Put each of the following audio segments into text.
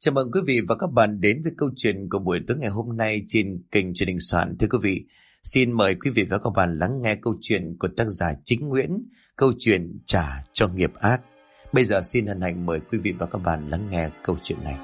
Chào mừng quý vị và các bạn đến với câu chuyện của buổi tối ngày hôm nay trên kênh Truyền hình Soạn. Thưa quý vị, xin mời quý vị và các bạn lắng nghe câu chuyện của tác giả Chính Nguyễn, câu chuyện Trả cho nghiệp ác. Bây giờ xin hân hạnh mời quý vị và các bạn lắng nghe câu chuyện này.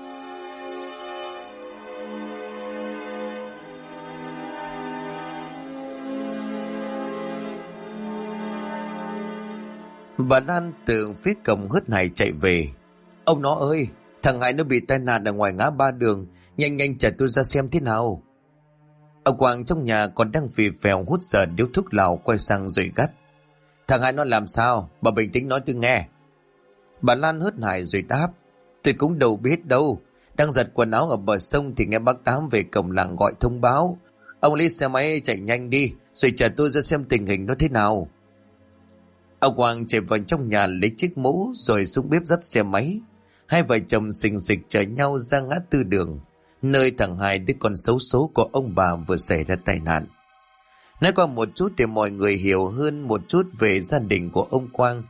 Bà Lan từ phía cổng hớt hải chạy về. Ông nó ơi! Thằng Hải nó bị tai nạn ở ngoài ngã ba đường. Nhanh nhanh chở tôi ra xem thế nào. Ông Quang trong nhà còn đang phì phèo hút giờ điếu thuốc lào, quay sang rồi gắt. Thằng Hải nó làm sao? Bà bình tĩnh nói tôi nghe. Bà Lan hớt hải rồi đáp. Tôi cũng đâu biết đâu. Đang giặt quần áo ở bờ sông thì nghe bác Tám về cổng làng gọi thông báo. Ông lấy xe máy chạy nhanh đi, rồi chở tôi ra xem tình hình nó thế nào. Ông Quang chạy vào trong nhà lấy chiếc mũ rồi xuống bếp dắt xe máy. Hai vợ chồng xình xịch chở nhau ra ngã tư đường, nơi thằng Hai đứa con xấu số của ông bà vừa xảy ra tai nạn. Nói qua một chút để mọi người hiểu hơn một chút về gia đình của ông Quang.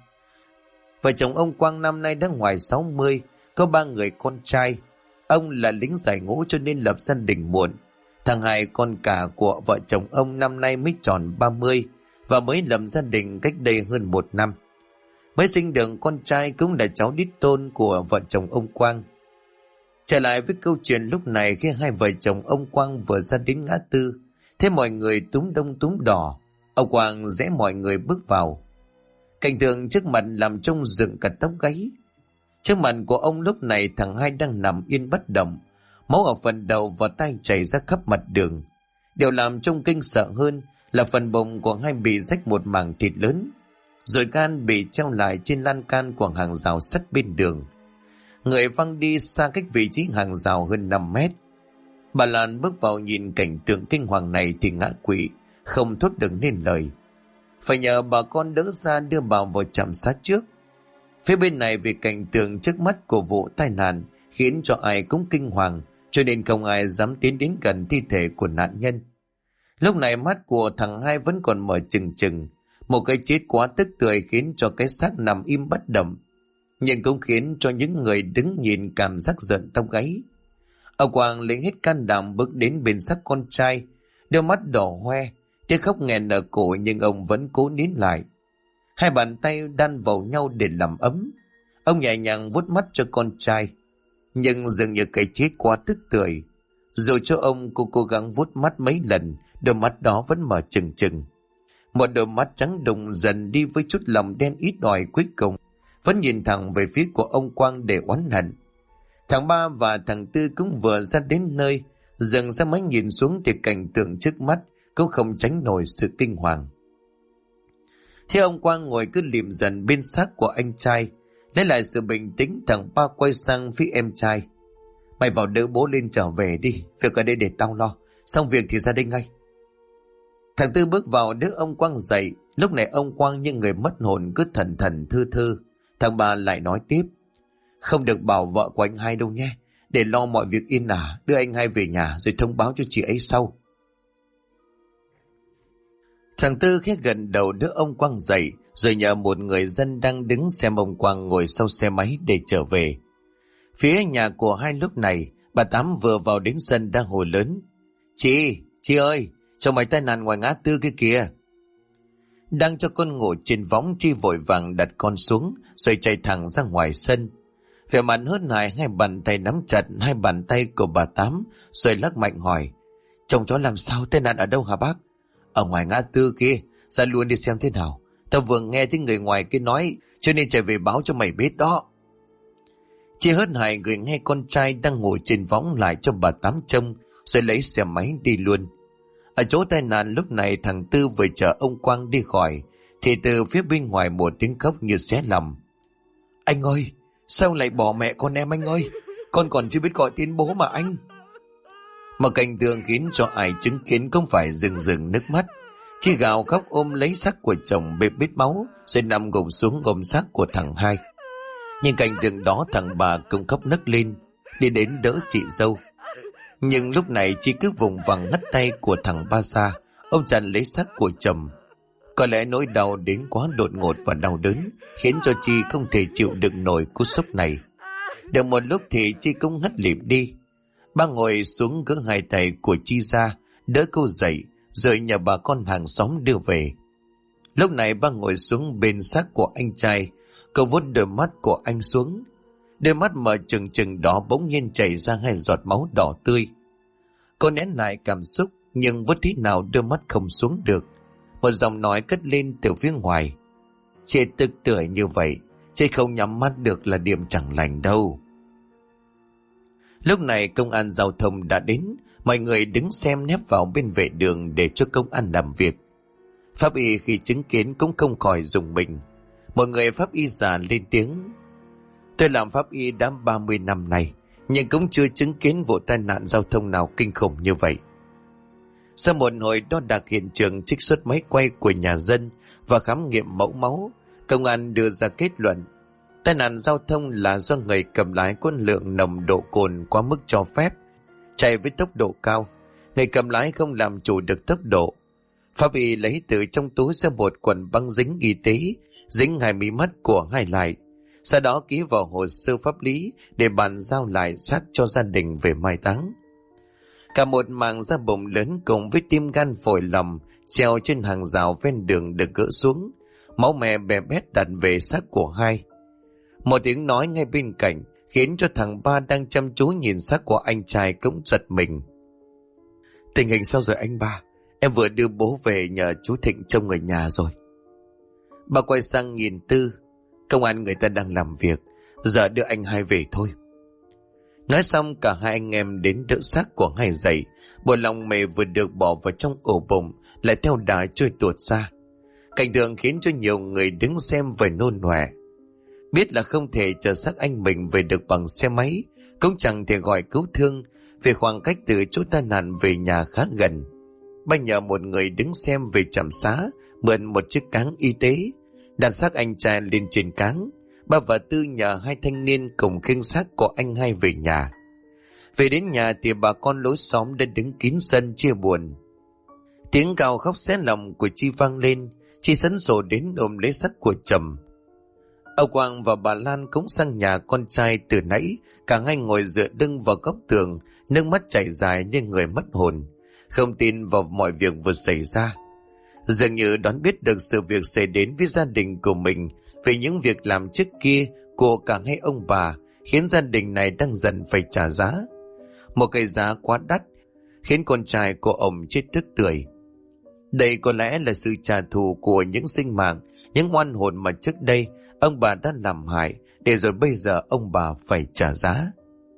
Vợ chồng ông Quang năm nay đã ngoài 60, có 3 người con trai. Ông là lính giải ngũ cho nên lập gia đình muộn. Thằng Hai con cả của vợ chồng ông năm nay mới tròn 30 và mới lập gia đình cách đây hơn 1 năm. Mới sinh được con trai cũng là cháu đích tôn của vợ chồng ông Quang. Trở lại với câu chuyện lúc này, khi hai vợ chồng ông Quang vừa ra đến ngã tư, thấy mọi người túm đông túm đỏ, ông Quang rẽ mọi người bước vào. Cảnh tượng trước mặt làm trông dựng cả tóc gáy. Trước mặt của ông lúc này thằng Hai đang nằm yên bất động, máu ở phần đầu và tay chảy ra khắp mặt đường. Điều làm trông kinh sợ hơn là phần bụng của Hai bị rách một mảng thịt lớn, rồi gan bị treo lại trên lan can của hàng rào sắt bên đường. Người văng đi xa cách vị trí hàng rào hơn 5 mét. Bà Lan bước vào nhìn cảnh tượng kinh hoàng này thì ngã quỵ, không thốt được nên lời. Phải nhờ bà con đỡ ra đưa bà vào trạm xá trước. Phía bên này vì cảnh tượng trước mắt của vụ tai nạn khiến cho ai cũng kinh hoàng, cho nên không ai dám tiến đến gần thi thể của nạn nhân. Lúc này mắt của thằng Hai vẫn còn mở trừng trừng. Một cái chết quá tức tưởi khiến cho cái xác nằm im bất động, nhưng cũng khiến cho những người đứng nhìn cảm giác giận tóc gáy. Ông Quang lấy hết can đảm bước đến bên xác con trai, đôi mắt đỏ hoe, tiếng khóc nghẹn ở cổ nhưng ông vẫn cố nín lại. Hai bàn tay đan vào nhau để làm ấm. Ông nhẹ nhàng vuốt mắt cho con trai, nhưng dường như cái chết quá tức tưởi. Dù cho ông cố gắng vuốt mắt mấy lần, đôi mắt đó vẫn mở trừng trừng. Một đôi mắt trắng đục dần đi với chút lòng đen ít ỏi, cuối cùng vẫn nhìn thẳng về phía của ông Quang để oán hận. Thằng Ba và thằng Tư cũng vừa ra đến nơi, dừng ra máy nhìn xuống thì cảnh tượng trước mắt cũng không tránh nổi sự kinh hoàng. Thế ông Quang ngồi cứ lìm dần bên xác của anh trai, lấy lại sự bình tĩnh, thằng Ba quay sang phía em trai. Mày vào đỡ bố lên trở về đi, việc ở đây để tao lo, xong việc thì ra đây ngay. Thằng Tư bước vào đỡ ông Quang dậy. Lúc này ông Quang như người mất hồn, cứ thần thần thư thư. Thằng Ba lại nói tiếp. Không được bảo vợ của anh Hai đâu nhé, để lo mọi việc yên ả. Đưa anh Hai về nhà rồi thông báo cho chị ấy sau. Thằng Tư khẽ gần đầu đỡ ông Quang dậy, rồi nhờ một người dân đang đứng xem ông Quang ngồi sau xe máy để trở về. Phía nhà của Hai lúc này, bà Tám vừa vào đến sân đang hồ lớn. Chị ơi, cho mày tai nạn ngoài ngã tư kia kìa. Đang cho con ngủ trên võng, Chi vội vàng đặt con xuống rồi chạy thẳng ra ngoài sân. Vẻ mặt hớt hải, hai bàn tay nắm chặt hai bàn tay của bà Tám rồi lắc mạnh hỏi. Chồng cháu làm sao, tai nạn ở đâu hả bác? Ở ngoài ngã tư kia, ra luôn đi xem thế nào. Tao vừa nghe thấy người ngoài kia nói, cho nên chạy về báo cho mày biết đó. Chi hớt hải gửi nghe con trai đang ngồi trên võng lại cho bà Tám trông, rồi lấy xe máy đi luôn. Ở chỗ tai nạn lúc này thằng Tư vừa chở ông Quang đi khỏi thì từ phía bên ngoài một tiếng khóc như xé lòng. Anh ơi, sao lại bỏ mẹ con em anh ơi? Con còn chưa biết gọi tên bố mà anh. Một cảnh tượng khiến cho ai chứng kiến không phải rưng nước mắt. Chi gào khóc ôm lấy xác của chồng bê bết máu rồi nằm gục xuống ôm xác của thằng Hai. Nhưng cảnh tượng đó thằng Bà cũng khóc nấc lên đi đến đỡ chị dâu. Nhưng lúc này Chi cứ vùng vằng ngắt tay của thằng Ba ra, ôm chặt lấy xác của chồng. Có lẽ nỗi đau đến quá đột ngột và đau đớn khiến cho Chi không thể chịu đựng nổi cú sốc này. Được một lúc thì Chi cũng ngất lịm đi. Ba ngồi xuống gỡ hai tay của Chi ra, đỡ cô dậy, rồi nhờ bà con hàng xóm đưa về. Lúc này ba ngồi xuống bên xác của anh trai, cậu vuốt đôi mắt của anh xuống. Đôi mắt mở trừng trừng đó bỗng nhiên chảy ra hai giọt máu đỏ tươi. Cô nén lại cảm xúc, nhưng vuốt thế nào đôi mắt không xuống được. Một giọng nói cất lên từ phía ngoài: "Chị tức tưởi như vậy, chị không nhắm mắt được là điểm chẳng lành đâu." Lúc này công an giao thông đã đến, mọi người đứng xem nép vào bên vệ đường để cho công an làm việc. Pháp y khi chứng kiến cũng không khỏi rùng mình. Một người pháp y già lên tiếng: "Tôi làm pháp y đã 30 năm nay, nhưng cũng chưa chứng kiến vụ tai nạn giao thông nào kinh khủng như vậy." Sau một hồi đo đạc hiện trường, trích xuất máy quay của nhà dân và khám nghiệm mẫu máu, công an đưa ra kết luận tai nạn giao thông là do người cầm lái có lượng nồng độ cồn quá mức cho phép, chạy với tốc độ cao. Người cầm lái không làm chủ được tốc độ. Pháp y lấy từ trong túi ra một quần băng dính y tế, dính hai mí mắt của hai lại, sau đó ký vào hồ sơ pháp lý để bàn giao lại xác cho gia đình về mai táng. Cả một mảng da bụng lớn cùng với tim gan phổi lòng treo trên hàng rào ven đường được gỡ xuống, máu me bè bét đặt về xác của hai. Một tiếng nói ngay bên cạnh khiến cho thằng ba đang chăm chú nhìn xác của anh trai cũng giật mình. "Tình hình sao rồi anh ba? Em vừa đưa bố về nhờ chú Thịnh trông người nhà rồi." Bà quay sang nhìn Tư: "Công an người ta đang làm việc, giờ đưa anh hai về thôi." Nói xong cả hai anh em đến đỡ xác của hai dậy. Bộ lòng mề vừa được bỏ vào trong ổ bụng lại theo đà trôi tuột ra. Cảnh tượng khiến cho nhiều người đứng xem phải nôn nọe. Biết là không thể chở xác anh mình về được bằng xe máy, cũng chẳng thể gọi cứu thương, vì khoảng cách từ chỗ tai nạn về nhà khá gần. Ba nhờ một người đứng xem về trạm xá mượn một chiếc cáng y tế, đặt xác anh trai lên trên cáng. Ba và Tư nhờ hai thanh niên cùng khiêng xác của anh hai về nhà. Về đến nhà thì bà con lối xóm đã đứng kín sân chia buồn. Tiếng gào khóc xé lòng của Chi vang lên. Chi sấn sổ đến ôm lấy xác của chồng. Ông Quang và bà Lan cũng sang nhà con trai từ nãy. Cả hai ngồi dựa lưng vào góc tường, nước mắt chảy dài như người mất hồn, không tin vào mọi việc vừa xảy ra. Dường như đoán biết được sự việc xảy đến với gia đình của mình, vì những việc làm trước kia của cả hai ông bà khiến gia đình này đang dần phải trả giá. Một cái giá quá đắt khiến con trai của ông chết tức tưởi. Đây có lẽ là sự trả thù của những sinh mạng, những oan hồn mà trước đây ông bà đã làm hại, để rồi bây giờ ông bà phải trả giá.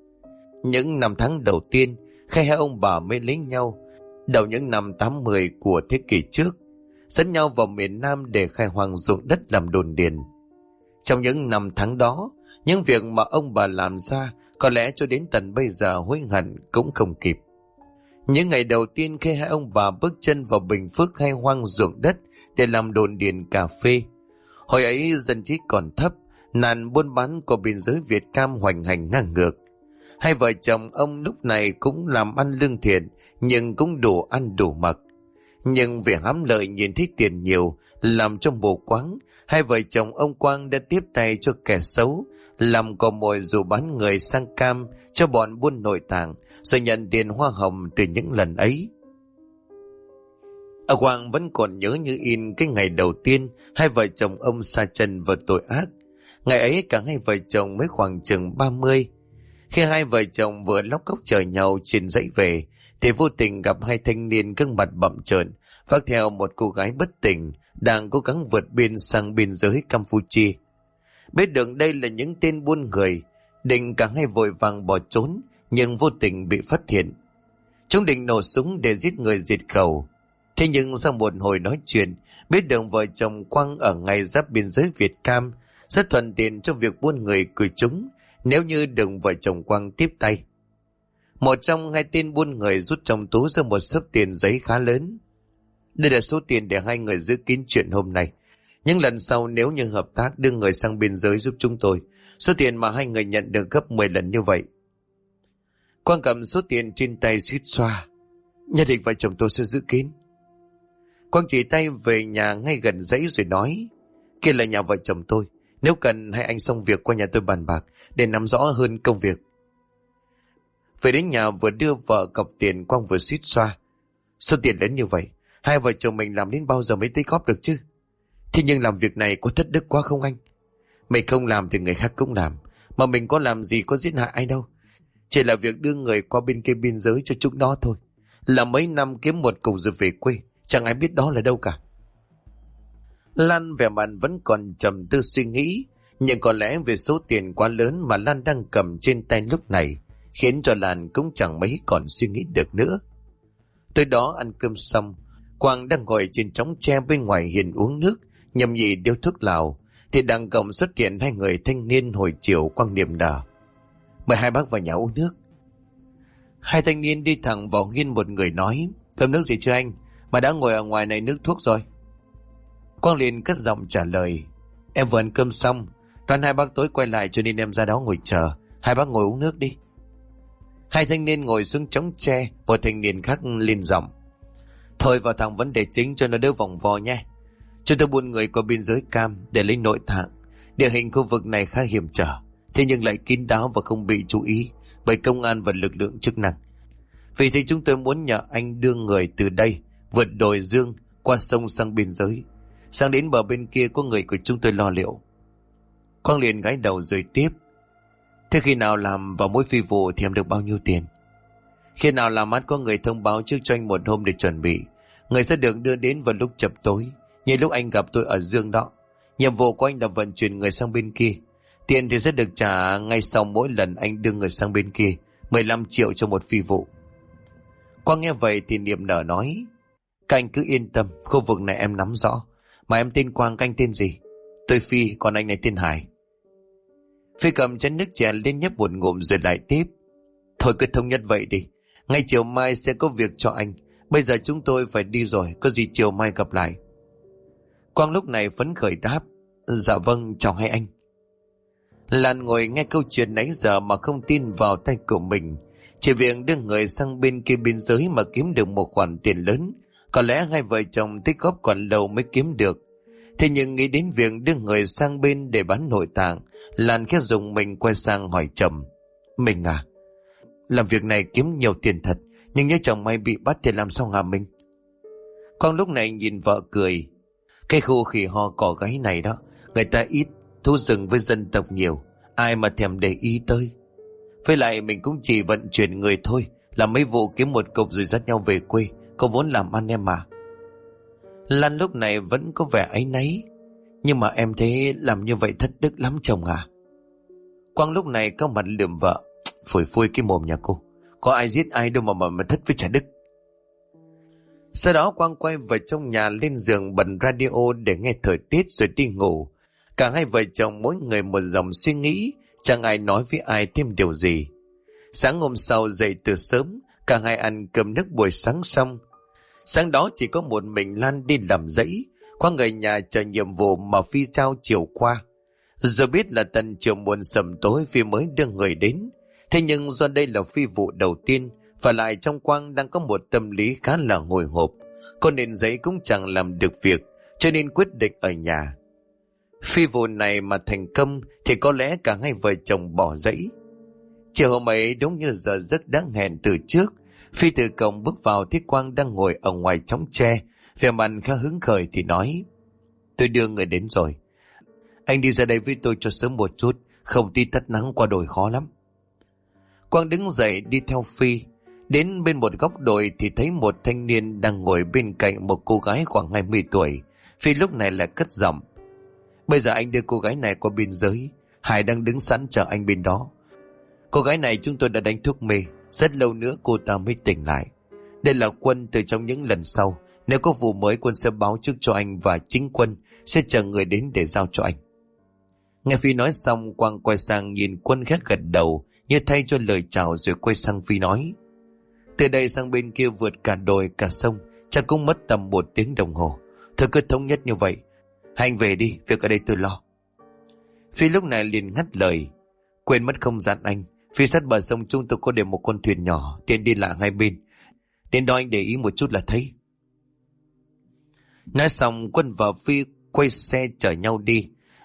Những năm tháng đầu tiên khi hai ông bà mới lấy nhau, đầu những năm 80 của thế kỷ trước, dẫn nhau vào miền Nam để khai hoang ruộng đất làm đồn điền. Trong những năm tháng đó, những việc mà ông bà làm ra có lẽ cho đến tận bây giờ hối hận cũng không kịp. Những ngày đầu tiên khi hai ông bà bước chân vào Bình Phước khai hoang ruộng đất để làm đồn điền cà phê, hồi ấy dân trí còn thấp, nạn buôn bán của biên giới Việt Cam hoành hành ngang ngược. Hai vợ chồng ông lúc này cũng làm ăn lương thiện, nhưng cũng đủ ăn đủ mặc. Nhưng vì hám lợi nhìn thấy tiền nhiều, làm cho mù quáng, hai vợ chồng ông Quang đã tiếp tay cho kẻ xấu, làm cò mồi dụ bán người sang Cam cho bọn buôn nội tạng, rồi nhận tiền hoa hồng từ những lần ấy. Ông Quang vẫn còn nhớ như in cái ngày đầu tiên hai vợ chồng ông sa chân vào tội ác. Ngày ấy cả hai vợ chồng mới khoảng chừng 30. Khi hai vợ chồng vừa lóc cốc chờ nhau trên dãy về, thì vô tình gặp hai thanh niên gương mặt bặm trợn vác theo một cô gái bất tỉnh đang cố gắng vượt biên sang biên giới Campuchia. Biết được đây là những tên buôn người, định cả hai vội vàng bỏ trốn, nhưng vô tình bị phát hiện. Chúng định nổ súng để giết người diệt khẩu. Thế nhưng sau một hồi nói chuyện, biết được vợ chồng Quang ở ngay giáp biên giới Việt Cam, rất thuận tiện cho việc buôn người của chúng nếu như được vợ chồng Quang tiếp tay. Một trong hai tên buôn người rút trong túi ra một xấp tiền giấy khá lớn. Đây là số tiền để hai người giữ kín chuyện hôm nay. Nhưng lần sau nếu như hợp tác đưa người sang biên giới giúp chúng tôi, số tiền mà hai người nhận được gấp 10 lần như vậy. Quang cầm số tiền trên tay suýt xoa. Nhất định vợ chồng tôi sẽ giữ kín. Quang chỉ tay về nhà ngay gần dãy rồi nói, kia là nhà vợ chồng tôi, Nếu cần hai anh xong việc qua nhà tôi bàn bạc để nắm rõ hơn công việc. Về đến nhà vừa đưa vợ cọc tiền, Quang vừa suýt xoa. Số tiền lớn như vậy, hai vợ chồng mình làm đến bao giờ mới tích góp được chứ? Thế nhưng làm việc này có thất đức quá không anh? Mình không làm thì người khác cũng làm. Mà mình có làm gì có giết hại ai đâu. Chỉ là việc đưa người qua bên kia biên giới cho chúng nó thôi. Là mấy năm kiếm một cục rồi về quê, chẳng ai biết đó là đâu cả. Lan vẻ mặt vẫn còn trầm tư suy nghĩ. Nhưng có lẽ về số tiền quá lớn mà Lan đang cầm trên tay lúc này khiến cho Lan cũng chẳng mấy còn suy nghĩ được nữa. Tới đó ăn cơm xong, Quang đang ngồi trên chõng tre bên ngoài hiên uống nước, nhâm nhi điếu thuốc lào, thì đằng cổng xuất hiện hai người thanh niên hồi chiều. Quang niềm nở: "Mời hai bác vào nhà uống nước." Hai thanh niên đi thẳng vào hiên, một người nói: "Cơm nước gì chưa anh? Mà đã ngồi ở ngoài này nước thuốc rồi." Quang liền cất giọng trả lời: "Em vừa ăn cơm xong, đoán hai bác tối quay lại cho nên em ra đó ngồi chờ. Hai bác ngồi uống nước đi." Hai thanh niên ngồi xuống chõng tre, một thanh niên khác lên giọng: "Thôi vào thẳng vấn đề chính cho nó đỡ vòng vo nhé. Chúng tôi buôn người qua biên giới Cam để lấy nội tạng. Địa hình khu vực này khá hiểm trở, thế nhưng lại kín đáo và không bị chú ý bởi công an và lực lượng chức năng. Vì thế chúng tôi muốn nhờ anh đưa người từ đây vượt đồi Dương qua sông sang biên giới. Sang đến bờ bên kia có người của chúng tôi lo liệu." Quang liền gãi đầu rồi tiếp: "Thế khi nào làm vào mỗi phi vụ thì em được bao nhiêu tiền?" "Khi nào làm ăn có người thông báo trước cho anh một hôm để chuẩn bị. Người sẽ được đưa đến vào lúc chập tối, như lúc anh gặp tôi ở Dương đó. Nhiệm vụ của anh là vận chuyển người sang bên kia. Tiền thì sẽ được trả ngay sau mỗi lần anh đưa người sang bên kia, 15 triệu cho một phi vụ." Quang nghe vậy thì niềm nở nói: "Các anh cứ yên tâm, khu vực này em nắm rõ. Mà em tên Quang, các anh tên gì?" "Tôi Phi, còn anh này tên Hải." Phi cầm chén nước chè lên nhấp một ngụm rồi lại tiếp: "Thôi cứ thống nhất vậy đi. Ngay chiều mai sẽ có việc cho anh. Bây giờ chúng tôi phải đi rồi, có gì chiều mai gặp lại." Quang lúc này phấn khởi đáp: "Dạ vâng, chào hai anh." Lan ngồi nghe câu chuyện nãy giờ mà không tin vào tay của mình. Chỉ việc đưa người sang bên kia biên giới mà kiếm được một khoản tiền lớn, có lẽ hai vợ chồng tích góp còn lâu mới kiếm được. Thế nhưng nghĩ đến việc đưa người sang bên để bán nội tạng, Lan khẽ dùng mình quay sang hỏi chồng: "Mình à, làm việc này kiếm nhiều tiền thật, nhưng nhớ chồng may bị bắt thì làm sao hả mình?" Con lúc này nhìn vợ cười: "Cái khu khỉ ho cỏ gáy này đó, người ta ít, thú rừng với dân tộc nhiều, ai mà thèm để ý tới. Với lại mình cũng chỉ vận chuyển người thôi, làm mấy vụ kiếm một cục rồi dắt nhau về quê, có vốn làm ăn em mà." Lan lúc này vẫn có vẻ áy náy: "Nhưng mà em thấy làm như vậy thất đức lắm chồng à." Quang lúc này có mặt lườm vợ: "Phủi phui cái mồm nhà cô, có ai giết ai đâu mà thất với trả đức." Sau đó Quang quay vào trong nhà, lên giường bật radio để nghe thời tiết rồi đi ngủ. Cả hai vợ chồng mỗi người một dòng suy nghĩ, chẳng ai nói với ai thêm điều gì. Sáng hôm sau dậy từ sớm, cả hai ăn cơm nước buổi sáng xong. Sáng đó chỉ có một mình Lan đi làm dãy, Quang người nhà chờ nhiệm vụ mà Phi trao chiều qua. Rồi biết là tận chiều muộn sầm tối Phi mới đưa người đến. Thế nhưng do đây là phi vụ đầu tiên, và lại trong Quang đang có một tâm lý khá là hồi hộp, con nên giấy cũng chẳng làm được việc, cho nên quyết định ở nhà. Phi vụ này mà thành công thì có lẽ cả hai vợ chồng bỏ dãy. Chiều hôm ấy đúng như giờ giấc đã hẹn từ trước, Phi từ cổng bước vào thấy Quang đang ngồi ở ngoài chõng tre, vẻ mặt khá hứng khởi thì nói: "Tôi đưa người đến rồi. Anh đi ra đây với tôi cho sớm một chút, không tí tắt nắng qua đồi khó lắm." Quang đứng dậy đi theo Phi. Đến bên một góc đồi thì thấy một thanh niên đang ngồi bên cạnh một cô gái khoảng 20 tuổi. Phi lúc này lại cất giọng: "Bây giờ anh đưa cô gái này qua biên giới, Hải đang đứng sẵn chờ anh bên đó. Cô gái này chúng tôi đã đánh thuốc mê, rất lâu nữa cô ta mới tỉnh lại. Đây là Quân, từ trong những lần sau, nếu có vụ mới Quân sẽ báo trước cho anh và chính Quân sẽ chờ người đến để giao cho anh." Nghe Phi nói xong, Quang quay sang nhìn Quân khẽ gật đầu như thay cho lời chào, rồi quay sang Phi nói: "Từ đây sang bên kia vượt cả đồi cả sông chắc cũng mất tầm 1 tiếng đồng hồ. Thôi cứ thống nhất như vậy, anh về đi, việc ở đây tôi lo." Phi lúc này liền ngắt lời: "Quên mất không dặn anh, phía sát bờ sông chúng tôi có để một con thuyền nhỏ tiện đi lại hai bên, đến đó anh để ý một chút là thấy." Nói xong Quân và Phi quay xe chở nhau đi.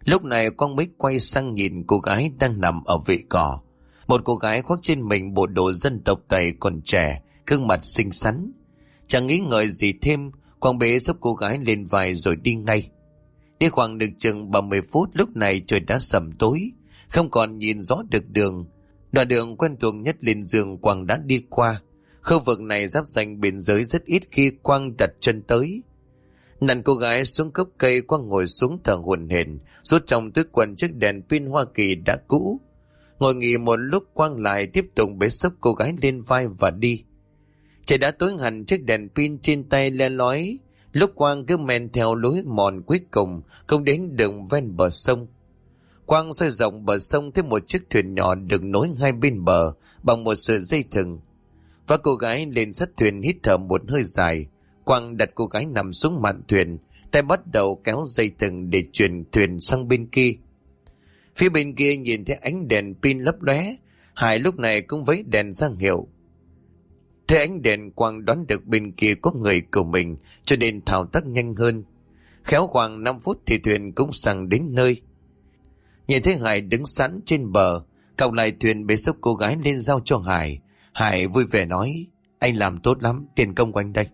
Lúc này Quang mới quay sang nhìn cô gái đang nằm ở vệ cỏ. Một cô gái khoác trên mình bộ đồ dân tộc Tây còn trẻ, gương mặt xinh xắn. Chẳng nghĩ ngợi gì thêm, Quang bế giúp cô gái lên vai rồi đi ngay. Đi khoảng được chừng 30 phút, lúc này trời đã sầm tối, không còn nhìn rõ được đường. Đoạn đường quen thuộc nhất lên giường Quang đã đi qua. Khu vực này giáp ranh biên giới, rất ít khi Quang đặt chân tới. Nặn cô gái xuống gốc cây, Quang ngồi xuống thở hổn hển, rút trong túi quần chiếc đèn pin Hoa Kỳ đã cũ. Ngồi nghỉ một lúc, Quang lại tiếp tục bế xốc cô gái lên vai và đi. Trời đã tối hẳn, chiếc đèn pin trên tay le lói. Lúc Quang cứ men theo lối mòn cuối cùng không đến đường ven bờ sông. Quang xoay rộng bờ sông, thấy một chiếc thuyền nhỏ được nối hai bên bờ bằng một sợi dây thừng. Và cô gái lên sát thuyền, hít thở một hơi dài. Quang đặt cô gái nằm xuống mạn thuyền, tay bắt đầu kéo dây thừng để chuyển thuyền sang bên kia. Phía bên kia nhìn thấy ánh đèn pin lấp lóe, Hải lúc này cũng vẫy đèn ra hiệu. Thấy ánh đèn, Quang đoán được bên kia có người của mình, cho nên thao tác nhanh hơn. Khéo khoảng 5 phút thì thuyền cũng sang đến nơi. Nhìn thấy Hải đứng sẵn trên bờ, cậu lại thuyền bế xốc cô gái lên giao cho Hải. Hải vui vẻ nói, anh làm tốt lắm, tiền công của anh đây.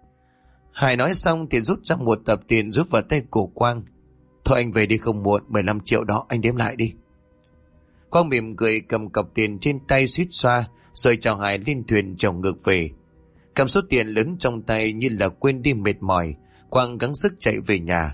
Hải nói xong thì rút ra một tập tiền rút vào tay của Quang. Thôi anh về đi không muộn, 15 triệu đó anh đếm lại đi. Quang mỉm cười cầm cọc tiền trên tay suýt xoa, rồi chào Hải lên thuyền chèo ngược về. Cầm số tiền lớn trong tay như là quên đi mệt mỏi, Quang gắng sức chạy về nhà.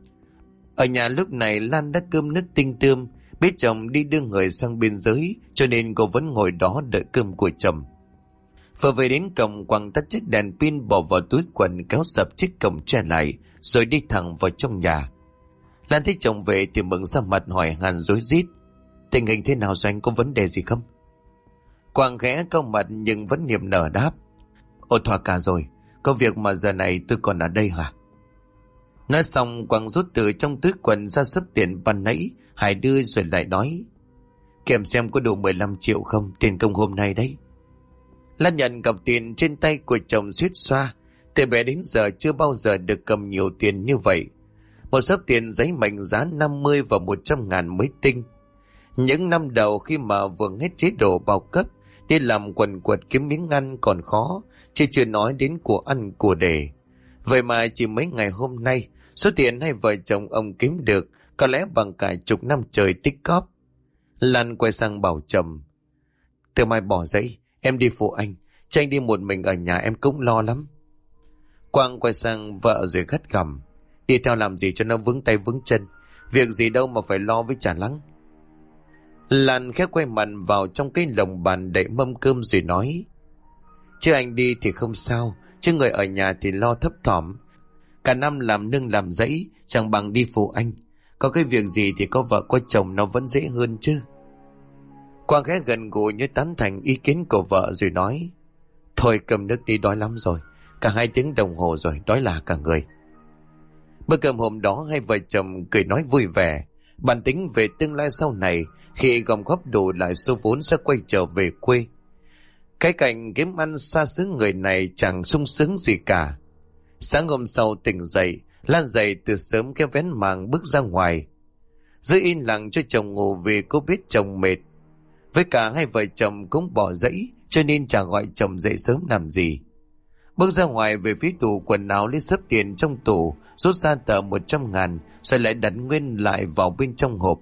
Ở nhà lúc này Lan đã cơm nước tinh tươm, biết chồng đi đưa người sang biên giới, cho nên cô vẫn ngồi đó đợi cơm của chồng. Vừa về đến cổng, Quang tắt chiếc đèn pin bỏ vào túi quần, kéo sập chiếc cổng che lại, rồi đi thẳng vào trong nhà. Lan thấy chồng về thì mừng ra mặt hỏi han rối rít, tình hình thế nào rồi anh, có vấn đề gì không? Quang khẽ cau mặt nhưng vẫn niềm nở đáp, ồ thỏa cả rồi, có việc mà giờ này tôi còn ở đây hả? Nói xong Quang rút từ trong túi quần ra sấp tiền ban nãy Hải đưa rồi lại nói, kiểm xem có đủ 15 triệu không, tiền công hôm nay đấy. Lan nhận cọc tiền trên tay của chồng suýt xoa, từ bé đến giờ chưa bao giờ được cầm nhiều tiền như vậy. Một xấp tiền giấy mệnh giá 50 và 100 ngàn mới tinh. Những năm đầu khi mà vừa hết chế độ bao cấp, đi làm quần quật kiếm miếng ăn còn khó, chứ chưa nói đến của ăn của để. Vậy mà chỉ mấy ngày hôm nay, số tiền hai vợ chồng ông kiếm được có lẽ bằng cả chục năm trời tích cóp. Lan quay sang bảo chồng, từ mai bỏ giấy, em đi phụ anh, cho anh đi một mình ở nhà em cũng lo lắm. Quang quay sang vợ rồi gắt gỏng, đi theo làm gì cho nó vướng tay vướng chân, việc gì đâu mà phải lo với Trà Lắng. Lan khẽ quay mặt vào trong cái lồng bàn đậy mâm cơm rồi nói, chứ anh đi thì không sao, chứ người ở nhà thì lo thấp thỏm. Cả năm làm nương làm rẫy chẳng bằng đi phụ anh, có cái việc gì thì có vợ có chồng nó vẫn dễ hơn chứ. Quang khẽ gần gũi như tán thành ý kiến của vợ rồi nói, thôi cầm nước đi, đói lắm rồi, cả 2 tiếng đồng hồ rồi, đói là cả người. Bữa cơm hôm đó hai vợ chồng cười nói vui vẻ, bàn tính về tương lai sau này, khi gom góp đủ lại số vốn sẽ quay trở về quê. Cái cảnh kiếm ăn xa xứ người này chẳng sung sướng gì cả. Sáng hôm sau tỉnh dậy, Lan dậy từ sớm kéo vén màn bước ra ngoài. Giữ yên lặng cho chồng ngủ vì cô biết chồng mệt. Với cả hai vợ chồng cũng bỏ dãy, cho nên chả gọi chồng dậy sớm làm gì. Bước ra ngoài về phía tủ quần áo lấy xấp tiền trong tủ, rút ra tờ 100 ngàn, rồi lại đặt nguyên lại vào bên trong hộp.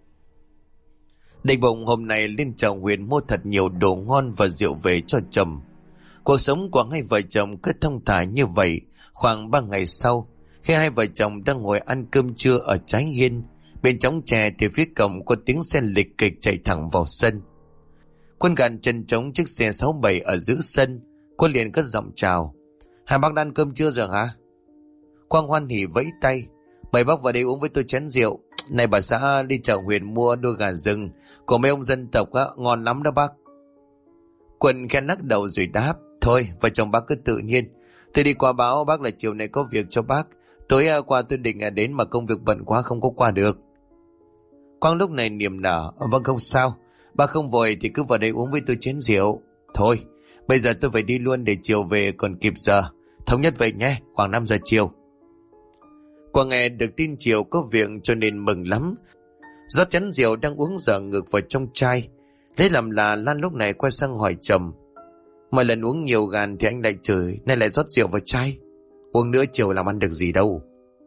Định bụng hôm nay lên chợ Huyền mua thật nhiều đồ ngon và rượu về cho chồng. Cuộc sống của hai vợ chồng cứ thong thả như vậy. Khoảng 3 ngày sau, khi hai vợ chồng đang ngồi ăn cơm trưa ở trái hiên, bên trống chè thì phía cổng có tiếng xe lịch kịch chạy thẳng vào sân. Quân gàn chân trống chiếc xe 67 ở giữa sân, Quân liền cất giọng chào, hai bác đã ăn cơm chưa rồi hả? Quang hoan hỉ vẫy tay, mời bác vào đây uống với tôi chén rượu. Này bà xã đi chợ Huyền mua đôi gà rừng của mấy ông dân tộc á, ngon lắm đó bác. Quân khen lắc đầu rồi đáp, thôi vợ chồng bác cứ tự nhiên, tôi đi qua báo bác là chiều nay có việc cho bác, tối qua tôi định đến mà công việc bận quá không có qua được. Quang lúc này niềm nở, vâng không sao, bác không vội thì cứ vào đây uống với tôi chén rượu. Thôi bây giờ tôi phải đi luôn để chiều về còn kịp giờ, thống nhất vậy nhé, khoảng 5 giờ chiều. Quang nghe được tin chiều có việc cho nên mừng lắm, rót chén rượu đang uống dở ngược vào trong chai. Thế làm là Lan lúc này quay sang hỏi chồng: Mọi lần uống nhiều gàn thì anh lại chửi, nay lại rót rượu vào chai, uống nữa chiều làm ăn được gì đâu.